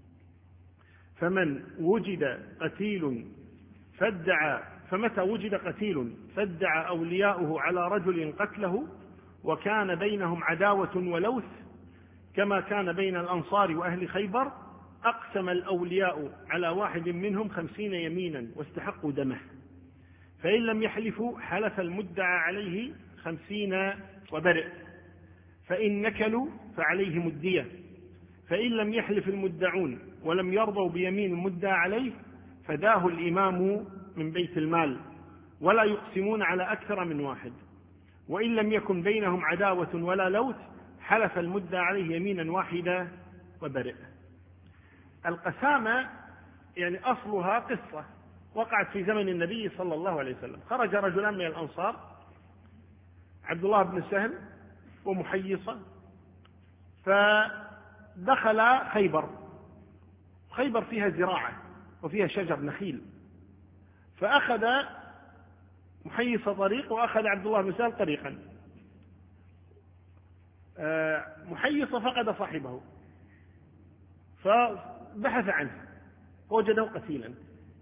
فمن وجد قتيل فمتى وجد قتيل فادعى أولياؤه على رجل قتله وكان بينهم عداوة ولوث كما كان بين الأنصار وأهل خيبر، أقسم الأولياء على واحد منهم 50 يمينا واستحقوا دمه، فإن لم يحلفوا حلف المدعى عليه 50 وبرئ، فإن نكلوا فعليهم الدية، فإن لم يحلف المدعون ولم يرضوا بيمين المدعى عليه فداه الإمام من بيت المال، ولا يقسمون على أكثر من واحد، وإن لم يكن بينهم عداوة ولا لوث حلف المدعى عليه يمينا واحدة وبرئ. القسامة يعني أصلها قصة وقعت في زمن النبي صلى الله عليه وسلم. خرج رجلان من الأنصار، عبد الله بن سهل ومحيصة، فدخل خيبر. خيبر فيها زراعة وفيها شجر نخيل، فأخذ محيصة طريق وأخذ عبد الله بن سهل طريقا. محيصة فقد صاحبه فبحث عنه ووجده قتيلا،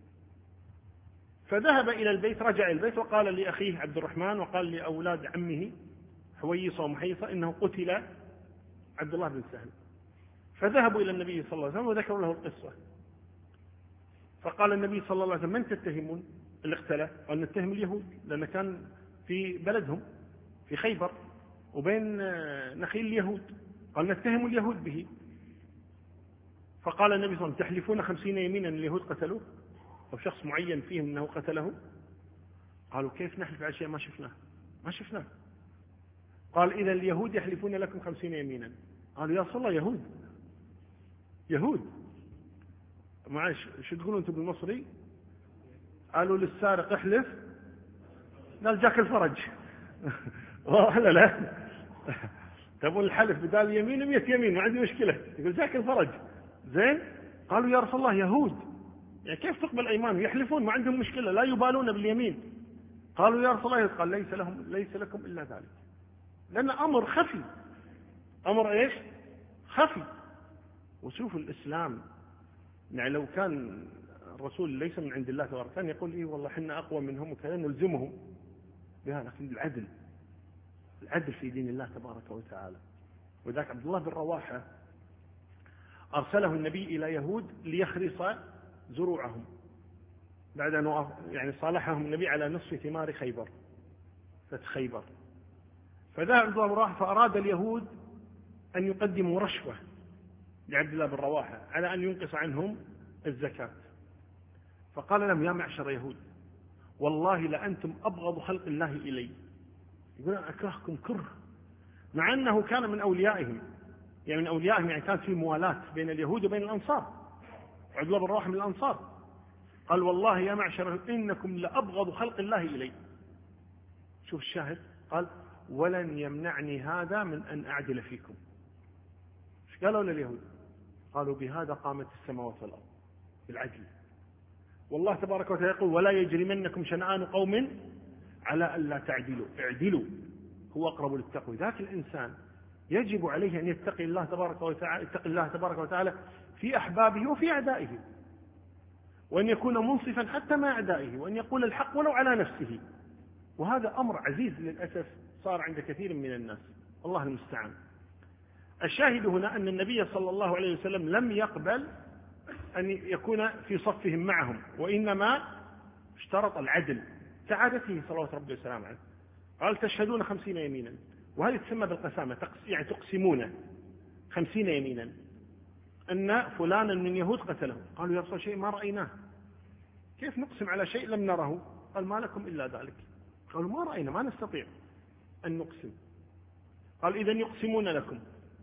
فذهب إلى البيت، رجع إلى البيت وقال لأخيه عبد الرحمن وقال لأولاد عمه حويصة ومحيصة إنه قتل عبد الله بن سهل. فذهبوا إلى النبي صلى الله عليه وسلم وذكروا له القصة، فقال النبي صلى الله عليه وسلم: من تتهمون اللي اقتله؟ قال: نتهم اليهود، لأن كان في بلدهم في خيبر وبين نخيل اليهود، قال: نتهم اليهود به. فقال النبي صلى الله عليه وسلم: تحلفون 50 يمينا اليهود قتلوه أو شخص معين فيهم أنه قتله؟ قالوا: كيف نحلف على شيء ما شفناه؟ قال: إذا اليهود يحلفون لكم 50 يمينا. قالوا: يا رسول الله يهود معاش شو تقولون أنتم بالمصري؟ قالوا: للسارق احلف قال جاك الفرج. لا تبون الحلف بدال يمين 100 يمين، ما عندي مشكلة، يقول جاك الفرج. زين. قالوا: يا رسول الله يهود، يعني كيف تقبل أيمانهم؟ يحلفون ما عندهم مشكلة، لا يبالون باليمين. قالوا: يا رسول الله، قال: ليس لكم إلا ذلك، لأن أمر خفي، أمر إيش؟ خفي. وشوف الإسلام، يعني لو كان الرسول ليس من عند الله تبارك كان يقول: إيه والله حنا أقوى منهم وكذا نلزمهم، لكن العدل في دين الله تبارك وتعالى. وذاك عبد الله بن رواحة أرسله النبي إلى يهود ليخرص زروعهم بعد أن يعني صالحهم النبي على نصف ثمار خيبر، فتح خيبر. فذهب عبد الله بن رواحة فأراد اليهود أن يقدموا رشوة لعبد الله بن رواحة على أن ينقص عنهم الزكاة. فقال لهم: يا معشر يهود، والله لأنتم أبغض خلق الله إلي. يقول: أنا أكرهكم كره، مع أنه كان من أوليائهم، يعني كانت في موالاة بين اليهود وبين الأنصار. عبد الله بن رواحة من الأنصار. قال: والله يا معشر إنكم لأبغض خلق الله إلي. شوف الشاهد، قال: ولن يمنعني هذا من أن أعدل فيكم. ايش قالوا لليهود؟ قالوا: بهذا قامت السماوات والأرض، بالعدل. والله تبارك وتعالى يقول: ولا يجرمنكم شنآن قوم على ألا تعدلوا، اعدلوا هو أقرب للتقوى. ذاك الإنسان يجب عليه أن يتقي الله تبارك وتعالى في أحبابه وفي أعدائه، وأن يكون منصفا حتى مع أعدائه، وأن يقول الحق ولو على نفسه. وهذا أمر عزيز للأسف صار عند كثير من الناس، الله المستعان. الشاهد هنا أن النبي صلى الله عليه وسلم لم يقبل أن يكون في صفهم معهم، وإنما اشترط العدل كعادته صلوات ربي وسلامه عليه. قال: تشهدون 50 يمينا، وهذه تسمى بالقسامة، يعني تقسمون 50 يمينا أن فلانا من يهود قتله. قالوا: يا رسول شيء ما رأيناه، كيف نقسم على شيء لم نره؟ قال: ما لكم إلا ذلك. قالوا: ما رأينا، ما نستطيع أن نقسم. قال: إذن يقسمون لكم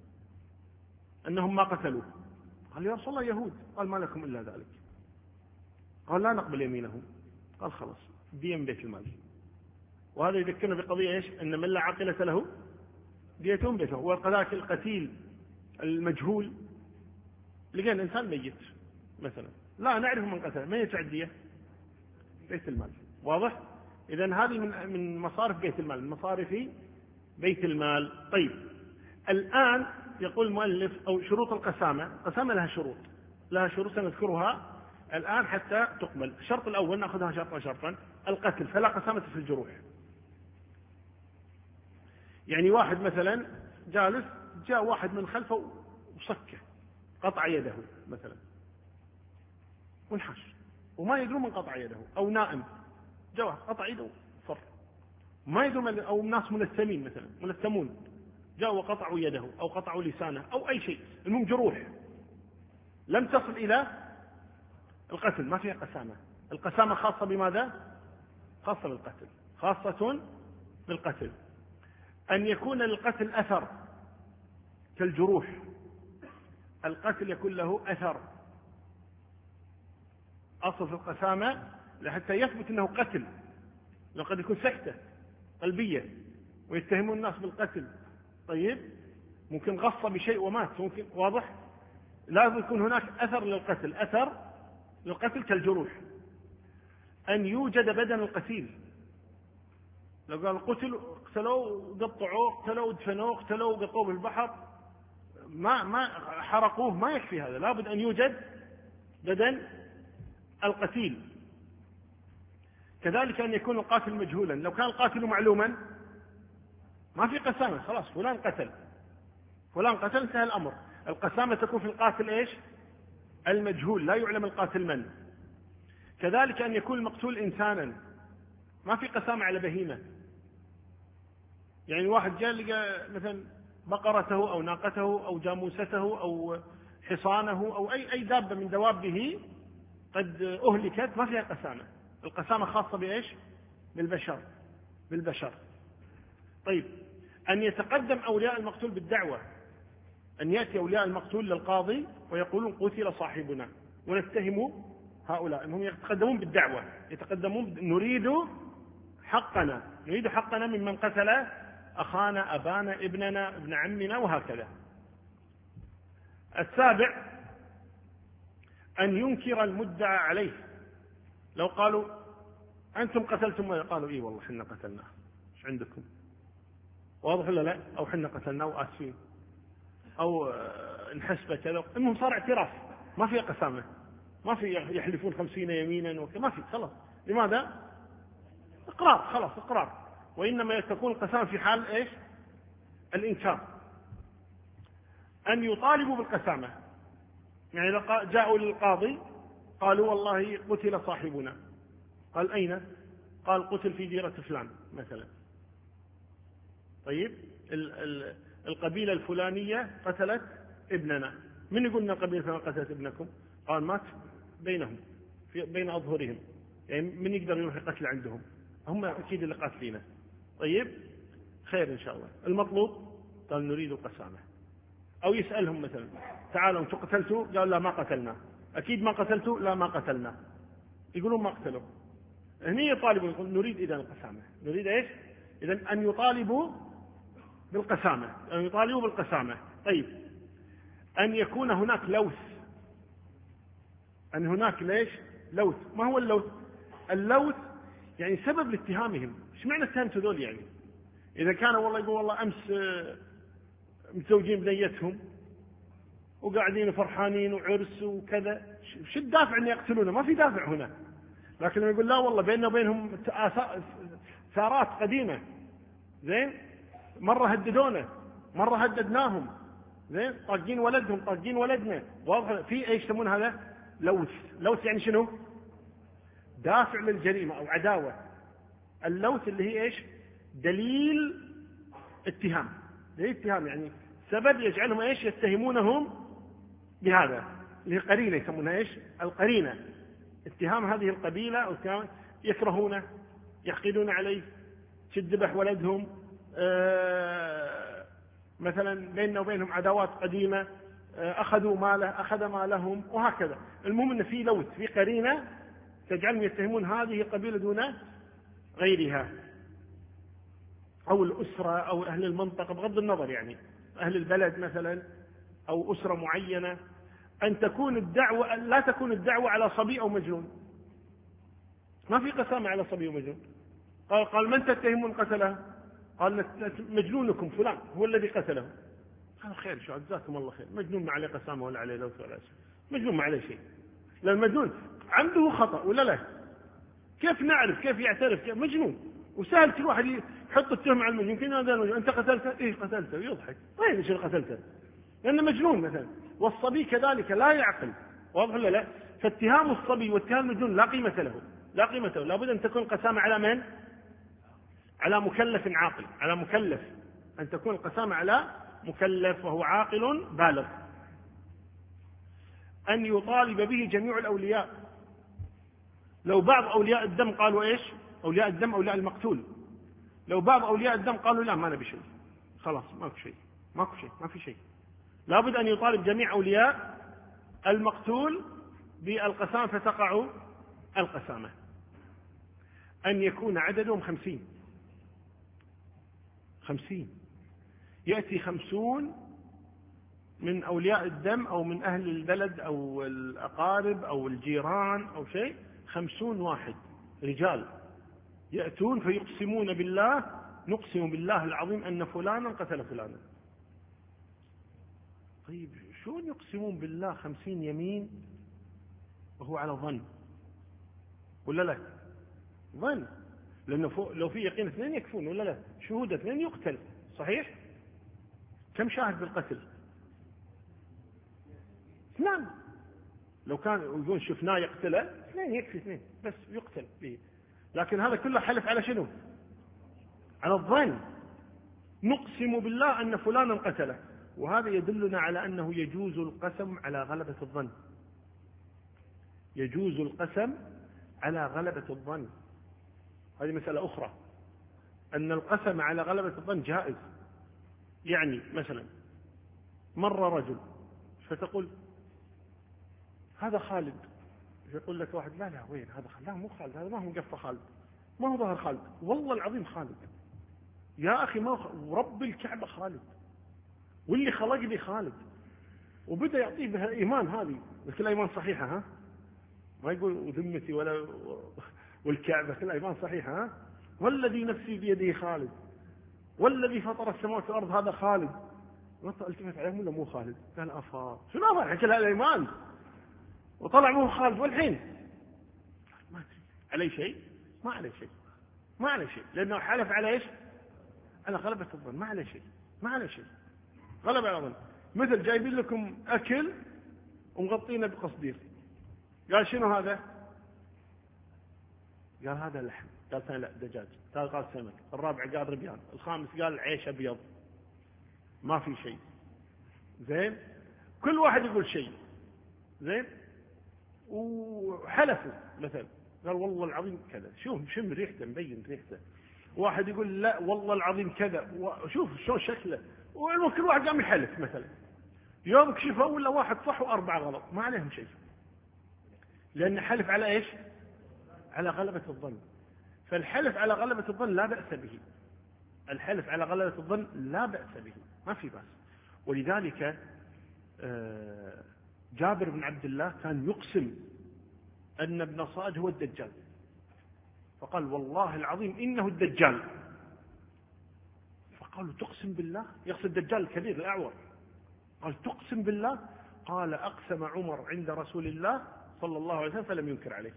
أنهم ما قتلوه. قال: يا رسول الله يهود. قال: ما لكم إلا ذلك. قال: لا نقبل يمينهم. قال: خلاص، دية من بيت المال. وهذا يذكرنا بقضية إيش؟ أن من لا عاقلة له دية من بيته. وكذلك القتيل المجهول، لقينا إنسان ميت مثلا، لا نعرف من قتله، من يدفع الدية؟ بيت المال. واضح؟ إذن هذه من مصارف بيت المال، من مصارف بيت المال. طيب، الآن يقول المؤلف: أو شروط القسامة. القسامة لها شروط سنذكرها الآن حتى تقبل. الشرط الأول نأخذها شرطا: القتل، فلا قسامة في الجروح. يعني واحد مثلا جالس، جاء واحد من خلفه وصكه، قطع يده مثلا وانحش، وما يدرون من قطع يده، أو نائم جاء قطع يده فر، ما يدرون، أو ناس ملثمين مثلا، ملثمون جاءوا وقطعوا يده أو قطعوا لسانه أو أي شيء، المهم جروح لم تصل إلى القتل، ما فيها قسامة. القسامة خاصة بماذا؟ خاصة بالقتل، خاصة بالقتل. أن يكون للقتل أثر كالجروح، القتل يكون له أثر. أصل في القسامة لحتى يثبت أنه قتل، لقد يكون سكتة قلبية ويتهمون الناس بالقتل. طيب، ممكن غص بشيء ومات، ممكن، واضح؟ لازم يكون هناك أثر للقتل، أثر للقتل كالجروح. أن يوجد بدن القتيل، لو قال قتل، اقتلوه، قطعوه، اقتلوه، دفنوه، اقتلوه، قطعوه بالبحر، ما حرقوه، ما يكفي هذا، لابد أن يوجد بدن القتيل. كذلك أن يكون القاتل مجهولا، لو كان القاتل معلوما ما في قسامة، خلاص فلان قتل انتهى الأمر. القسامة تكون في القاتل إيش؟ المجهول، لا يعلم القاتل من. كذلك أن يكون المقتول إنسانا، ما في قسامة على بهيمة. يعني واحد جاء لقى مثلا بقرته أو ناقته أو جاموسته أو حصانه أو أي دابة من دوابه قد أهلكت، ما فيها قسامة. القسامة خاصة بإيش؟ بالبشر. طيب، أن يتقدم أولياء المقتول بالدعوة، أن يأتي أولياء المقتول للقاضي ويقولون قتل صاحبنا ونتهم هؤلاء، هم يتقدمون بالدعوة، نريد حقنا ممن قتل أخانا، أبانا، ابننا، ابن عمنا، وهكذا. السابع: أن ينكر المدعى عليه. لو قالوا: أنتم قتلتم، قالوا: إيه والله حنا قتلناه، إيش عندكم؟ واضح ولا لا؟ أو حنا قتلناه وآسفين، أو انحسب كذا. المهم صار اعتراف، ما في قسامة، ما في يحلفون 50 يمينا ما في، خلاص. لماذا؟ إقرار، خلاص إقرار. وإنما تكون القسامة في حال إيش؟ الإنكار. أن يطالبوا بالقسامة، يعني جاءوا للقاضي قالوا والله قتل صاحبنا، قال أين؟ قال قتل في ديرة فلان مثلا. طيب القبيلة الفلانية قتلت ابننا، من يقول لنا القبيلة الفلانية قتلت ابنكم؟ قال مات بينهم بين أظهرهم، يعني من يقدر يروح يقتل عندهم؟ هم أكيد اللي قاتلينه. طيب خير إن شاء الله. المطلوب قال نريد القسامة. أو يسألهم مثلا تعالوا أنتم قتلتوا؟ قال لا ما قتلنا. أكيد ما قتلتوا؟ لا ما قتلنا. يقولون ما قتلوا. هني يطالبوا يقول نريد إذن القسامة. نريد إيش؟ إذن أن يطالبوا بالقسامة، أن يطالبوا بالقسامة. طيب أن يكون هناك لوث، أن هناك ليش؟ لوث. ما هو اللوث؟ اللوث يعني سبب لاتهامهم. ايش معنى اتهمتوا ذول يعني؟ إذا كانوا والله يقول والله أمس متزوجين بنيتهم وقاعدين فرحانين وعرس وكذا، شو الدافع أن يقتلونه؟ ما في دافع هنا. لكن لما يقول لا والله بيننا وبينهم ثارات قديمة، زين، مرة هددونا، مرة هددناهم، زين، طاقين ولدهم طاقين ولدنا، واضح في ايش يسمون هذا؟ لوث. لوث يعني شنو؟ دافع للجريمة أو عداوة. اللوث اللي هي ايش؟ دليل اتهام. دليل اتهام يعني سبب يجعلهم ايش؟ يتهمونهم بهذا، اللي هي قرينة يسمونها ايش؟ القرينة. اتهام هذه القبيلة أو اتهام يكرهونه، يحقدون عليه، تذبح ولدهم، مثلا بيننا وبينهم عداوات قديمة، أخذوا ماله، أخذ مالهم، وهكذا. المهم أن في لوث، في قرينة تجعلهم يتهمون هذه القبيلة دون غيرها، أو الأسرة أو أهل المنطقة، بغض النظر يعني أهل البلد مثلا أو أسرة معينة. أن تكون الدعوة، لا تكون الدعوة على صبي أو مجنون. ما في قسامة على صبي ومجنون. قال من تتهمون قتله؟ قال مجنونكم فلان هو الذي قتله. قال خير شو جزاكم الله خير، مجنون ما عليه قسامة ولا عليه لوث ولا شيء، مجنون ما عليه شيء. لأن المجنون عنده خطأ ولا لا؟ كيف نعرف؟ كيف يعترف؟ كيف مجنون؟ وسهل كل واحد يحط التهم على المجنون. يمكن هذا المجنون أنت قتلته؟ إيه قتلته، يضحك. طيب إيش اللي قتلته؟ لأنه مجنون مثلا. والصبي كذلك لا يعقل، واضح ولا لا؟ فاتهام الصبي واتهام المجنون لا قيمة له، لا قيمة له. لابد أن تكون القسامة على من؟ على مكلف عاقل، على مكلف. أن تكون القسامة على مكلف وهو عاقل بالغ. أن يطالب به جميع الأولياء. لو بعض أولياء الدم قالوا إيش؟ أولياء الدم أولياء المقتول، لو بعض أولياء الدم قالوا لا ما نبي شيء، خلاص ماكو شيء، ماكو شيء، ما في شيء، لابد أن يطالب جميع أولياء المقتول بالقسامة فتقع القسامة. أن يكون عددهم 50، يأتي 50 من أولياء الدم أو من أهل البلد أو الأقارب أو الجيران أو شيء، 50 واحد رجال يأتون فيقسمون بالله، نقسم بالله العظيم أن فلانا قتل فلانا. طيب شلون يقسمون بالله 50 يمين وهو على ظن ولا لا؟ ظن، لأنه لو في يقين 2 يكفون ولا لا؟ شهود 2 يقتل، صحيح؟ كم شاهد بالقتل؟ 2. لو كان يقولون شفناه يقتله 2 يكفي، 2 بس يقتل به. لكن هذا كله حلف على شنو؟ على الظن. نقسم بالله أن فلانا قتله، وهذا يدلنا على أنه يجوز القسم على غلبة الظن. يجوز القسم على غلبة الظن. هذه مسألة أخرى، أن القسم على غلبة الظن جائز. يعني مثلا مر رجل فتقول هذا خالد، يقول لك واحد لا وين هذا خالد؟ لا مو خالد، هذا ما هو مقفى خالد، ما هو ظهر خالد، والله العظيم خالد يا أخي، ما ورب الكعبة خالد، واللي خلق لي خالد. وبدأ يعطيه بها إيمان، هذه كلها إيمان صحيحة، ها، ما يقول وذمتي ولا والكعبة، كلها إيمان صحيحة، ها، والذي نفسي بيده خالد، والذي فطر السماوات والأرض هذا خالد. التفت عليهم ولا مو خالد؟ قال أفا شنو أفا حكى لها الإيمان وطلع مو خالد. والحين ما عليه شيء، ما عليه شيء. ما عليه شيء، لأنه حلف على إيش؟ على غلبة الظن، ما عليه شيء، ما عليه شيء، غلبة على الظن. مثل جايبين لكم أكل ومغطينه بقصدير، قال شنو هذا؟ قال هذا لحم، قال ثاني لا دجاج، ثالث قال سمك، الرابع قال ربيان، الخامس قال عيش أبيض، ما في شيء. زين، كل واحد يقول شيء. زين، وحلفوا مثلا، قال والله العظيم كذا، شوف شم ريحته، مبين ريحته. واحد يقول لا والله العظيم كذا، وشوف شلون شكله، وكل واحد قام يحلف مثلا. يوم كشفوا ولا واحد صح وأربعة غلط، ما عليهم شيء، لأن حلف على إيش؟ على غلبة الظن. فالحلف على غلبة الظن لا بأس به، الحلف على غلبة الظن لا بأس به، ما في بأس. ولذلك جابر بن عبد الله كان يقسم أن ابن صاد هو الدجال، فقال والله العظيم إنه الدجال. فقالوا تقسم بالله؟ يقصد الدجال الكبير الأعور. قال تقسم بالله؟ قال أقسم عمر عند رسول الله صلى الله عليه وسلم فلم ينكر عليه.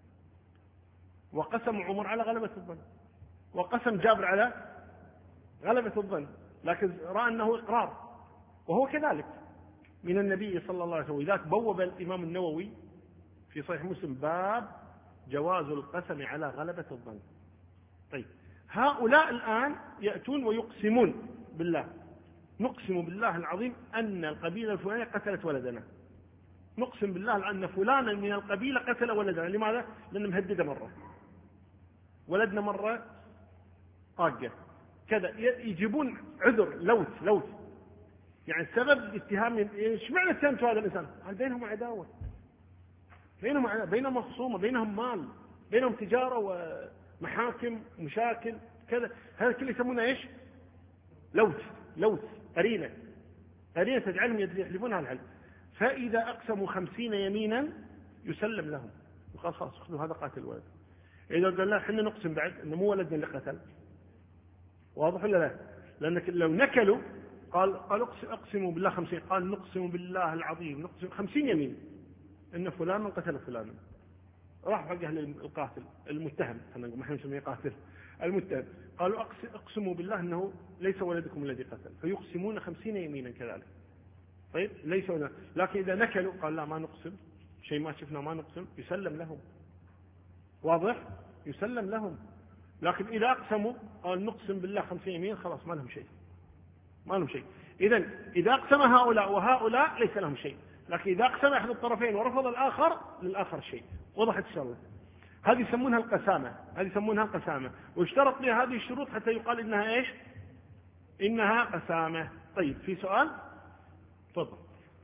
وقسم عمر على غلبة الظن، وقسم جابر على غلبة الظن، لكن رأى أنه إقرار، وهو كذلك من النبي صلى الله عليه وسلم. وذلك بوب الإمام النووي في صحيح مسلم باب جواز القسم على غلبة الظن. طيب، هؤلاء الآن يأتون ويقسمون بالله، نقسم بالله العظيم أن القبيلة الفلانية قتلت ولدنا، نقسم بالله أن فلانا من القبيلة قتل ولدنا. لماذا؟ لأنه مهدد مرة، ولدنا مرة طاقة كذا، يجيبون عذر لوث، يعني سبب اتهام. ايش معنى اتهمت هذا الإنسان؟ قال بينهم عداوة، بينهم خصومة، بينهم مال، بينهم تجارة ومحاكم مشاكل كذا. هذا كله يسمونه ايش؟ لوث، قرينة تجعلهم يحلفون على الحلف. فإذا أقسموا 50 يمينا يسلم لهم، وقال خلاص خذوا هذا قاتل الولد. إذا قال لا احنا نقسم بعد انه مو ولدنا اللي قتل، واضح ولا لا؟ لأنك لو نكلوا قال اقسموا بالله 50، قال نقسم بالله العظيم، نقسم 50 يمين ان فلان قتل فلانا. راح فقه القاتل المتهم، ما احنا نسميه قاتل، المتهم، قالوا اقسموا بالله انه ليس ولدكم الذي قتل، فيقسمون 50 يمينا كذلك. طيب ليس ولد. لكن اذا نكلوا قال لا ما نقسم، شيء ما شفنا ما نقسم، يسلم لهم. واضح؟ يسلم لهم. لكن اذا اقسموا قال نقسم بالله 50 يمين، خلاص ما لهم شيء. إذا أقسم هؤلاء وهؤلاء ليس لهم شيء، لكن إذا أقسم أحد الطرفين ورفض الآخر للآخر شيء. وضحت إن شاء الله؟ هذه يسمونها القسامة، واشترط لها هذه الشروط حتى يقال إنها إيش؟ إنها قسامة. طيب، في سؤال؟ تفضل.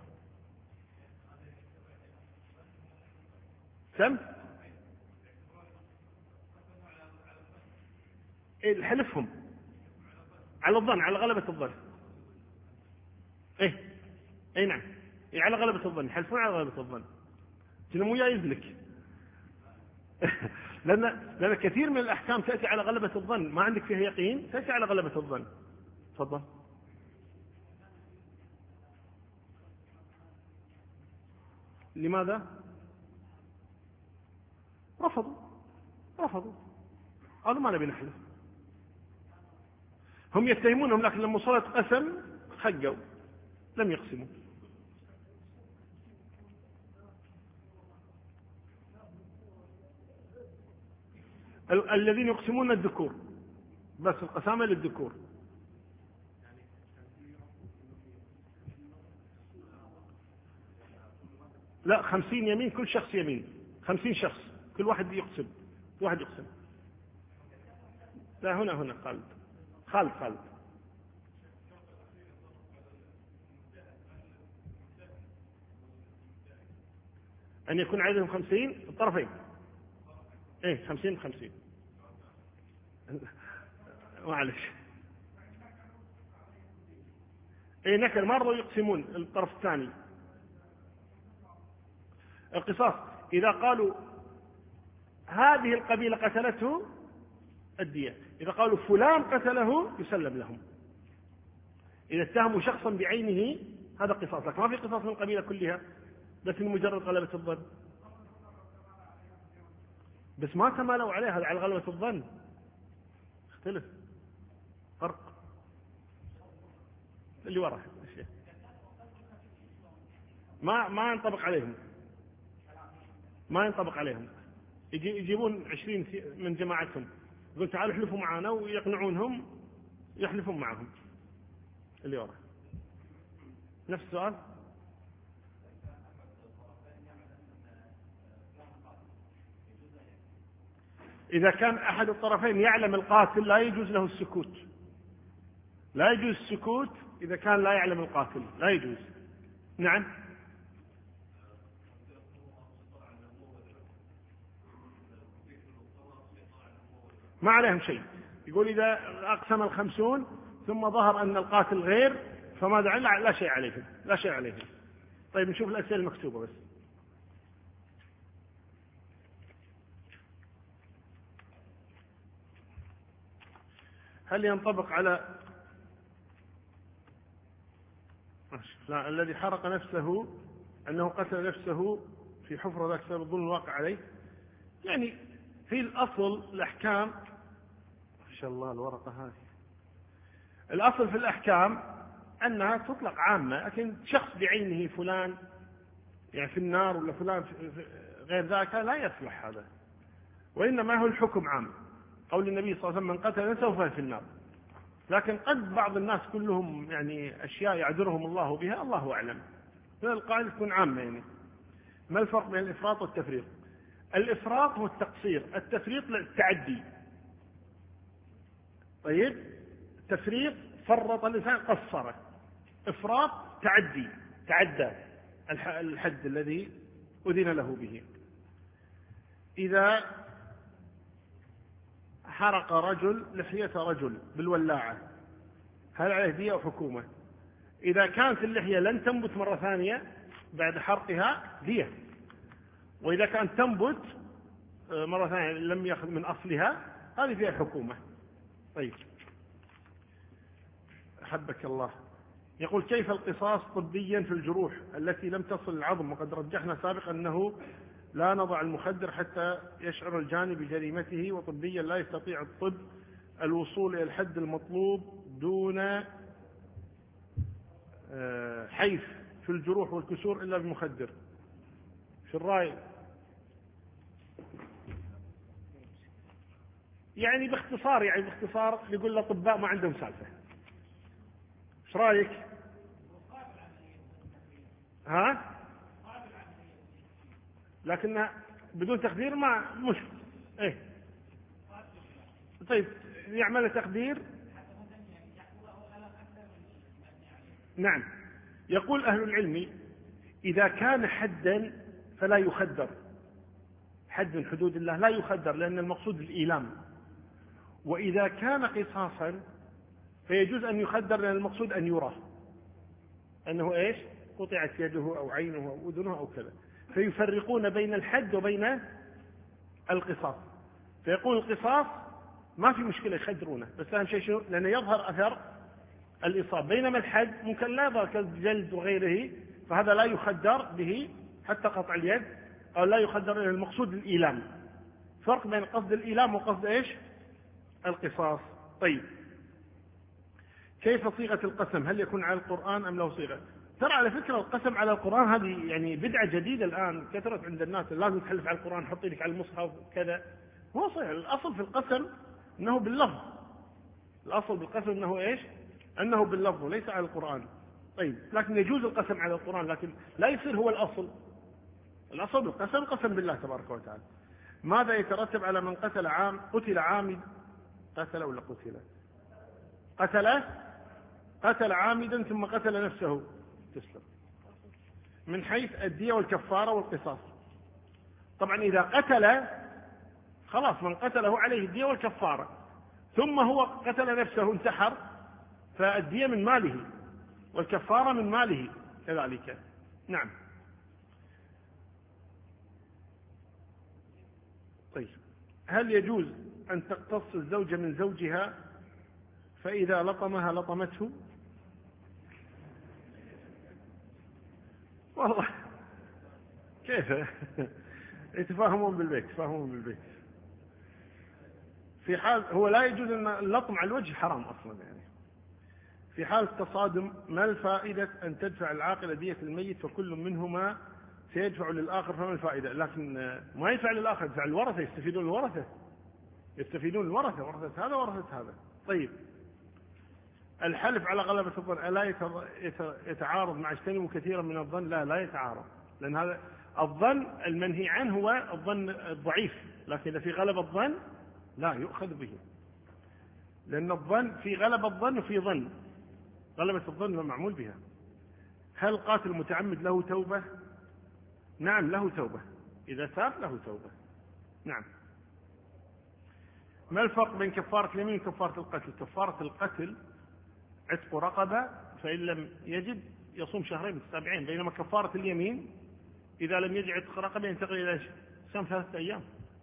سم حلفهم على الظن، على غلبة الظن. اي نعم، على غلبة الظن، يحلفون على غلبة الظن، كنا مو جايز لك. لأن كثير من الأحكام تأتي على غلبة الظن، ما عندك فيها يقين، تأتي على غلبة الظن. تفضل. لماذا؟ رفضوا، قالوا ما نبي نحلف. هم يتهمونهم، لكن لما صارت قسم خقوا، لم يقسموا. الذين يقسمون الذكور، بس القسامة للذكور. لا، 50 يمين، كل شخص يمين، 50 شخص، كل واحد يقسم. لا، هنا خالد. أن يكون عددهم 50 الطرفين. 50 معلش. نكل مرة يقسمون الطرف الثاني. القصاص إذا قالوا هذه القبيلة قتلته الدية، إذا قالوا فلان قتله يسلم لهم. إذا اتهموا شخصا بعينه هذا قصاص، لكن ما في قصاص من القبيلة كلها، بس مجرد غلبة الظن، بس ما تمالوا عليه، هذا على غلبة الظن. يختلف فرق. اللي وراء ما ينطبق عليهم، ما ينطبق عليهم. يجيبون 20 من جماعتهم يقول تعالوا احلفوا معنا ويقنعونهم يحلفون معهم. اللي وراء نفس السؤال. إذا كان أحد الطرفين يعلم القاتل لا يجوز له السكوت، لا يجوز السكوت إذا كان لا يعلم القاتل، لا يجوز. نعم. ما عليهم شيء. يقول إذا أقسم 50 ثم ظهر أن القاتل غير فماذا؟ لا شيء عليهم، لا شيء عليهم. طيب نشوف الأسئلة المكتوبة بس. هل ينطبق على الذي حرق نفسه أنه قتل نفسه في حفرة ذاك سبب الظلم الواقع عليه؟ يعني في الأصل الأحكام إن شاء الله الورقة هذه، الأصل في الأحكام أنها تطلق عامة، لكن شخص بعينه فلان يعني في النار ولا فلان غير ذاك لا يصلح هذا، وإنما هو الحكم عام. قول النبي صلى الله عليه وسلم من قتل نفسه فهو في النار. لكن قد بعض الناس كلهم يعني أشياء يعذرهم الله بها، الله أعلم. القاعدة تكون عامة. يعني ما الفرق بين الإفراط والتفريط؟ الإفراط هو التقصير، التفريط التعدي. طيب التفريط فرط الإنسان قصره، إفراط تعدي، تعدى الحد الذي أذن له به. إذا حرق رجل لحية رجل بالولاعة هل عليه دية أو حكومة؟ إذا كانت اللحية لن تنبت مرة ثانية بعد حرقها دية، وإذا كانت تنبت مرة ثانية لم يأخذ من أصلها هذه فيها حكومة. طيب أحبك الله. يقول كيف القصاص طبيا في الجروح التي لم تصل العظم؟ وقد رجحنا سابقا أنه لا نضع المخدر حتى يشعر الجاني بجريمته، وطبيا لا يستطيع الطب الوصول إلى الحد المطلوب دون حيف في الجروح والكسور إلا بالمخدر. في الرأي يعني باختصار يقول الأطباء ما عندهم سالفة. ايش رايك؟ ها؟ لكن بدون تخدير ما مش ايه. طيب يعمل تخدير. نعم. يقول أهل العلم إذا كان حدا فلا يخدر، حد من حدود الله لا يخدر لأن المقصود الإيلام. وإذا كان قصاصا فيجوز أن يخدر لأن المقصود أن يرى أنه إيش قطعت يده أو عينه أو أذنه أو كذا، فيفرقون بين الحد وبين القصاص. فيقول القصاص ما في مشكلة يخدرونه، بس أهم شيء شنو؟ لأنه يظهر أثر الإصابة، بينما الحد ممكن لا يظهر كالجلد وغيره، فهذا لا يخدر به حتى قطع اليد، أو لا يخدر لأن المقصود الإيلام. فرق بين قصد الإيلام وقصد إيش القصاص. طيب كيف صيغة القسم؟ هل يكون على القرآن أم له صيغة؟ ترى على فكرة القسم على القرآن هذه يعني بدعة جديدة الآن كثرت عند الناس، لازم تحلف على القرآن، حط لك على المصحف كذا. هو صحيح الأصل في القسم أنه باللفظ، الأصل بالقسم أنه إيش؟ أنه باللفظ وليس على القرآن. طيب لكن يجوز القسم على القرآن، لكن لا يصير هو الأصل. الأصل بالقسم قسم بالله تبارك وتعالى. ماذا يترتب على من قتل عامد قتل ولا قتل عامدا ثم قتل نفسه؟ تسلم. من حيث الدية والكفارة والقصاص. طبعا إذا قتل خلاص من قتله عليه الدية والكفارة، ثم هو قتل نفسه انتحر، فالدية من ماله والكفارة من ماله كذلك. نعم. طيب هل يجوز أن تقتص الزوجة من زوجها فإذا لطمها لطمته؟ والله كيف يتفاهمون بالبيت. في حال هو لا يجوز أن اللطم على الوجه حرام أصلا يعني. في حال التصادم ما الفائدة أن تدفع العاقلة دية الميت فكل منهما سيدفع للآخر، فما الفائدة؟ لكن ما يدفع للآخر، يدفع الورثة، يستفيدون الورثة ورثة هذا ورثة هذا. طيب الحلف على غلبة الظن ألا يتعارض مع اجتنبوا كثيرا من الظن؟ لا يتعارض، لأن هذا الظن المنهي عنه هو الظن الضعيف، لكن إذا في غلبة الظن لا يؤخذ به، لأن الظن في غلبة الظن وفي ظن، غلبة الظن معمول بها. هل القاتل المتعمد له توبة؟ نعم له توبة، إذا تاب له توبة. نعم. ما الفرق بين كفارة اليمين وكفارة القتل؟ كفارة القتل عتق رقبة، فإن لم يجد يصوم شهرين متتابعين، بينما كفارة اليمين إذا لم يجد عتق رقبة ينتقل إلى صيام 3 أيام.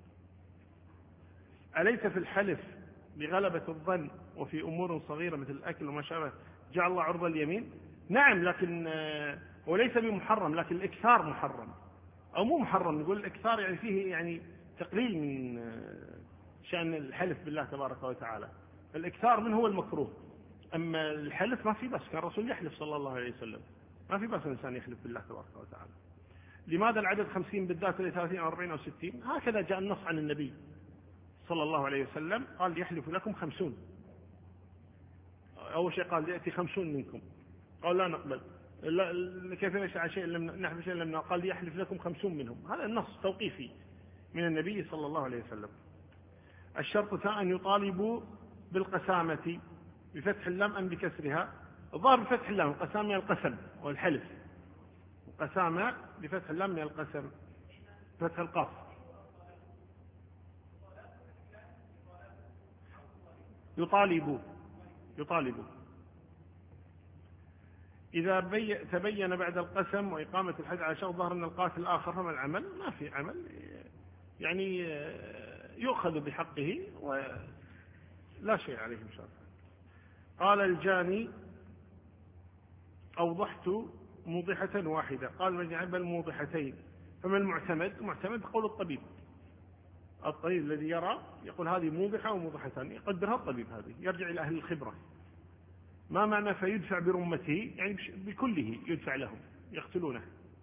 أليس في الحلف بغلبة الظن وفي أمور صغيرة مثل الأكل وما شابه جعل الله عرض اليمين؟ نعم، لكن وليس بمحرم، لكن الإكثار محرم، أو مو محرم، نقول الإكثار يعني فيه يعني تقليل من شأن الحلف بالله تبارك وتعالى، الإكثار منه هو المكروه. أما الحلف ما في بس، كان الرسول يحلف صلى الله عليه وسلم، ما في بس الإنسان يحلف بالله تبارك وتعالى. لماذا العدد 50 بالذات 30 أو 40 أو 60؟ هكذا جاء النص عن النبي صلى الله عليه وسلم، قال يحلف لكم 50. أول شيء قال يأتي 50 منكم، قال لا نقبل، كيف نشاء شيء لم نحلف شيء لم، قال يحلف لكم 50 منهم. هذا النص توقيفي من النبي صلى الله عليه وسلم. الشرط أن يطالبوا بالقسامة بفتح اللام أم بكسرها؟ الظاهر بفتح اللام، القسامة من القسم والحلف، القسامة بفتح اللام من القسم، فتح القاف. يطالبوا إذا تبين بعد القسم وإقامة الحد على شخص ظهر أن القاتل الآخر، فما العمل؟ ما في عمل، يعني يؤخذ بحقه ولا شيء عليه إن شاء الله. قال الجاني أوضحت موضحة واحدة، قال من بل موضحتين، فما المعتمد؟ المعتمد قول الطبيب الذي يرى يقول هذه موضحة وموضحتان، يقدرها الطبيب، هذه يرجع إلى أهل الخبرة. ما معنى فيدفع برمته؟ يعني بكله يدفع لهم، يقتلونه.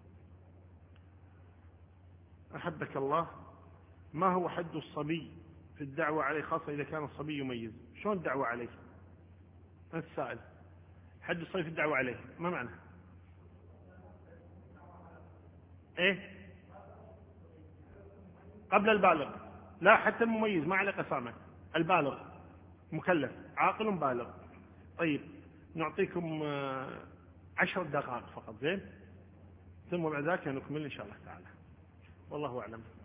أحبك الله، ما هو حد الصبي في الدعوة عليه، خاصة إذا كان الصبي يميز؟ شلون الدعوة عليه؟ أنت السائل، حد الصبي في الدعوة عليه ما معنى؟ إيه؟ قبل البالغ؟ لا، حتى المميز ما عليه قسامة، البالغ مكلف عاقل بالغ. طيب نعطيكم 10 دقائق فقط، زين، ثم بعد ذلك نكمل إن شاء الله تعالى، والله أعلم.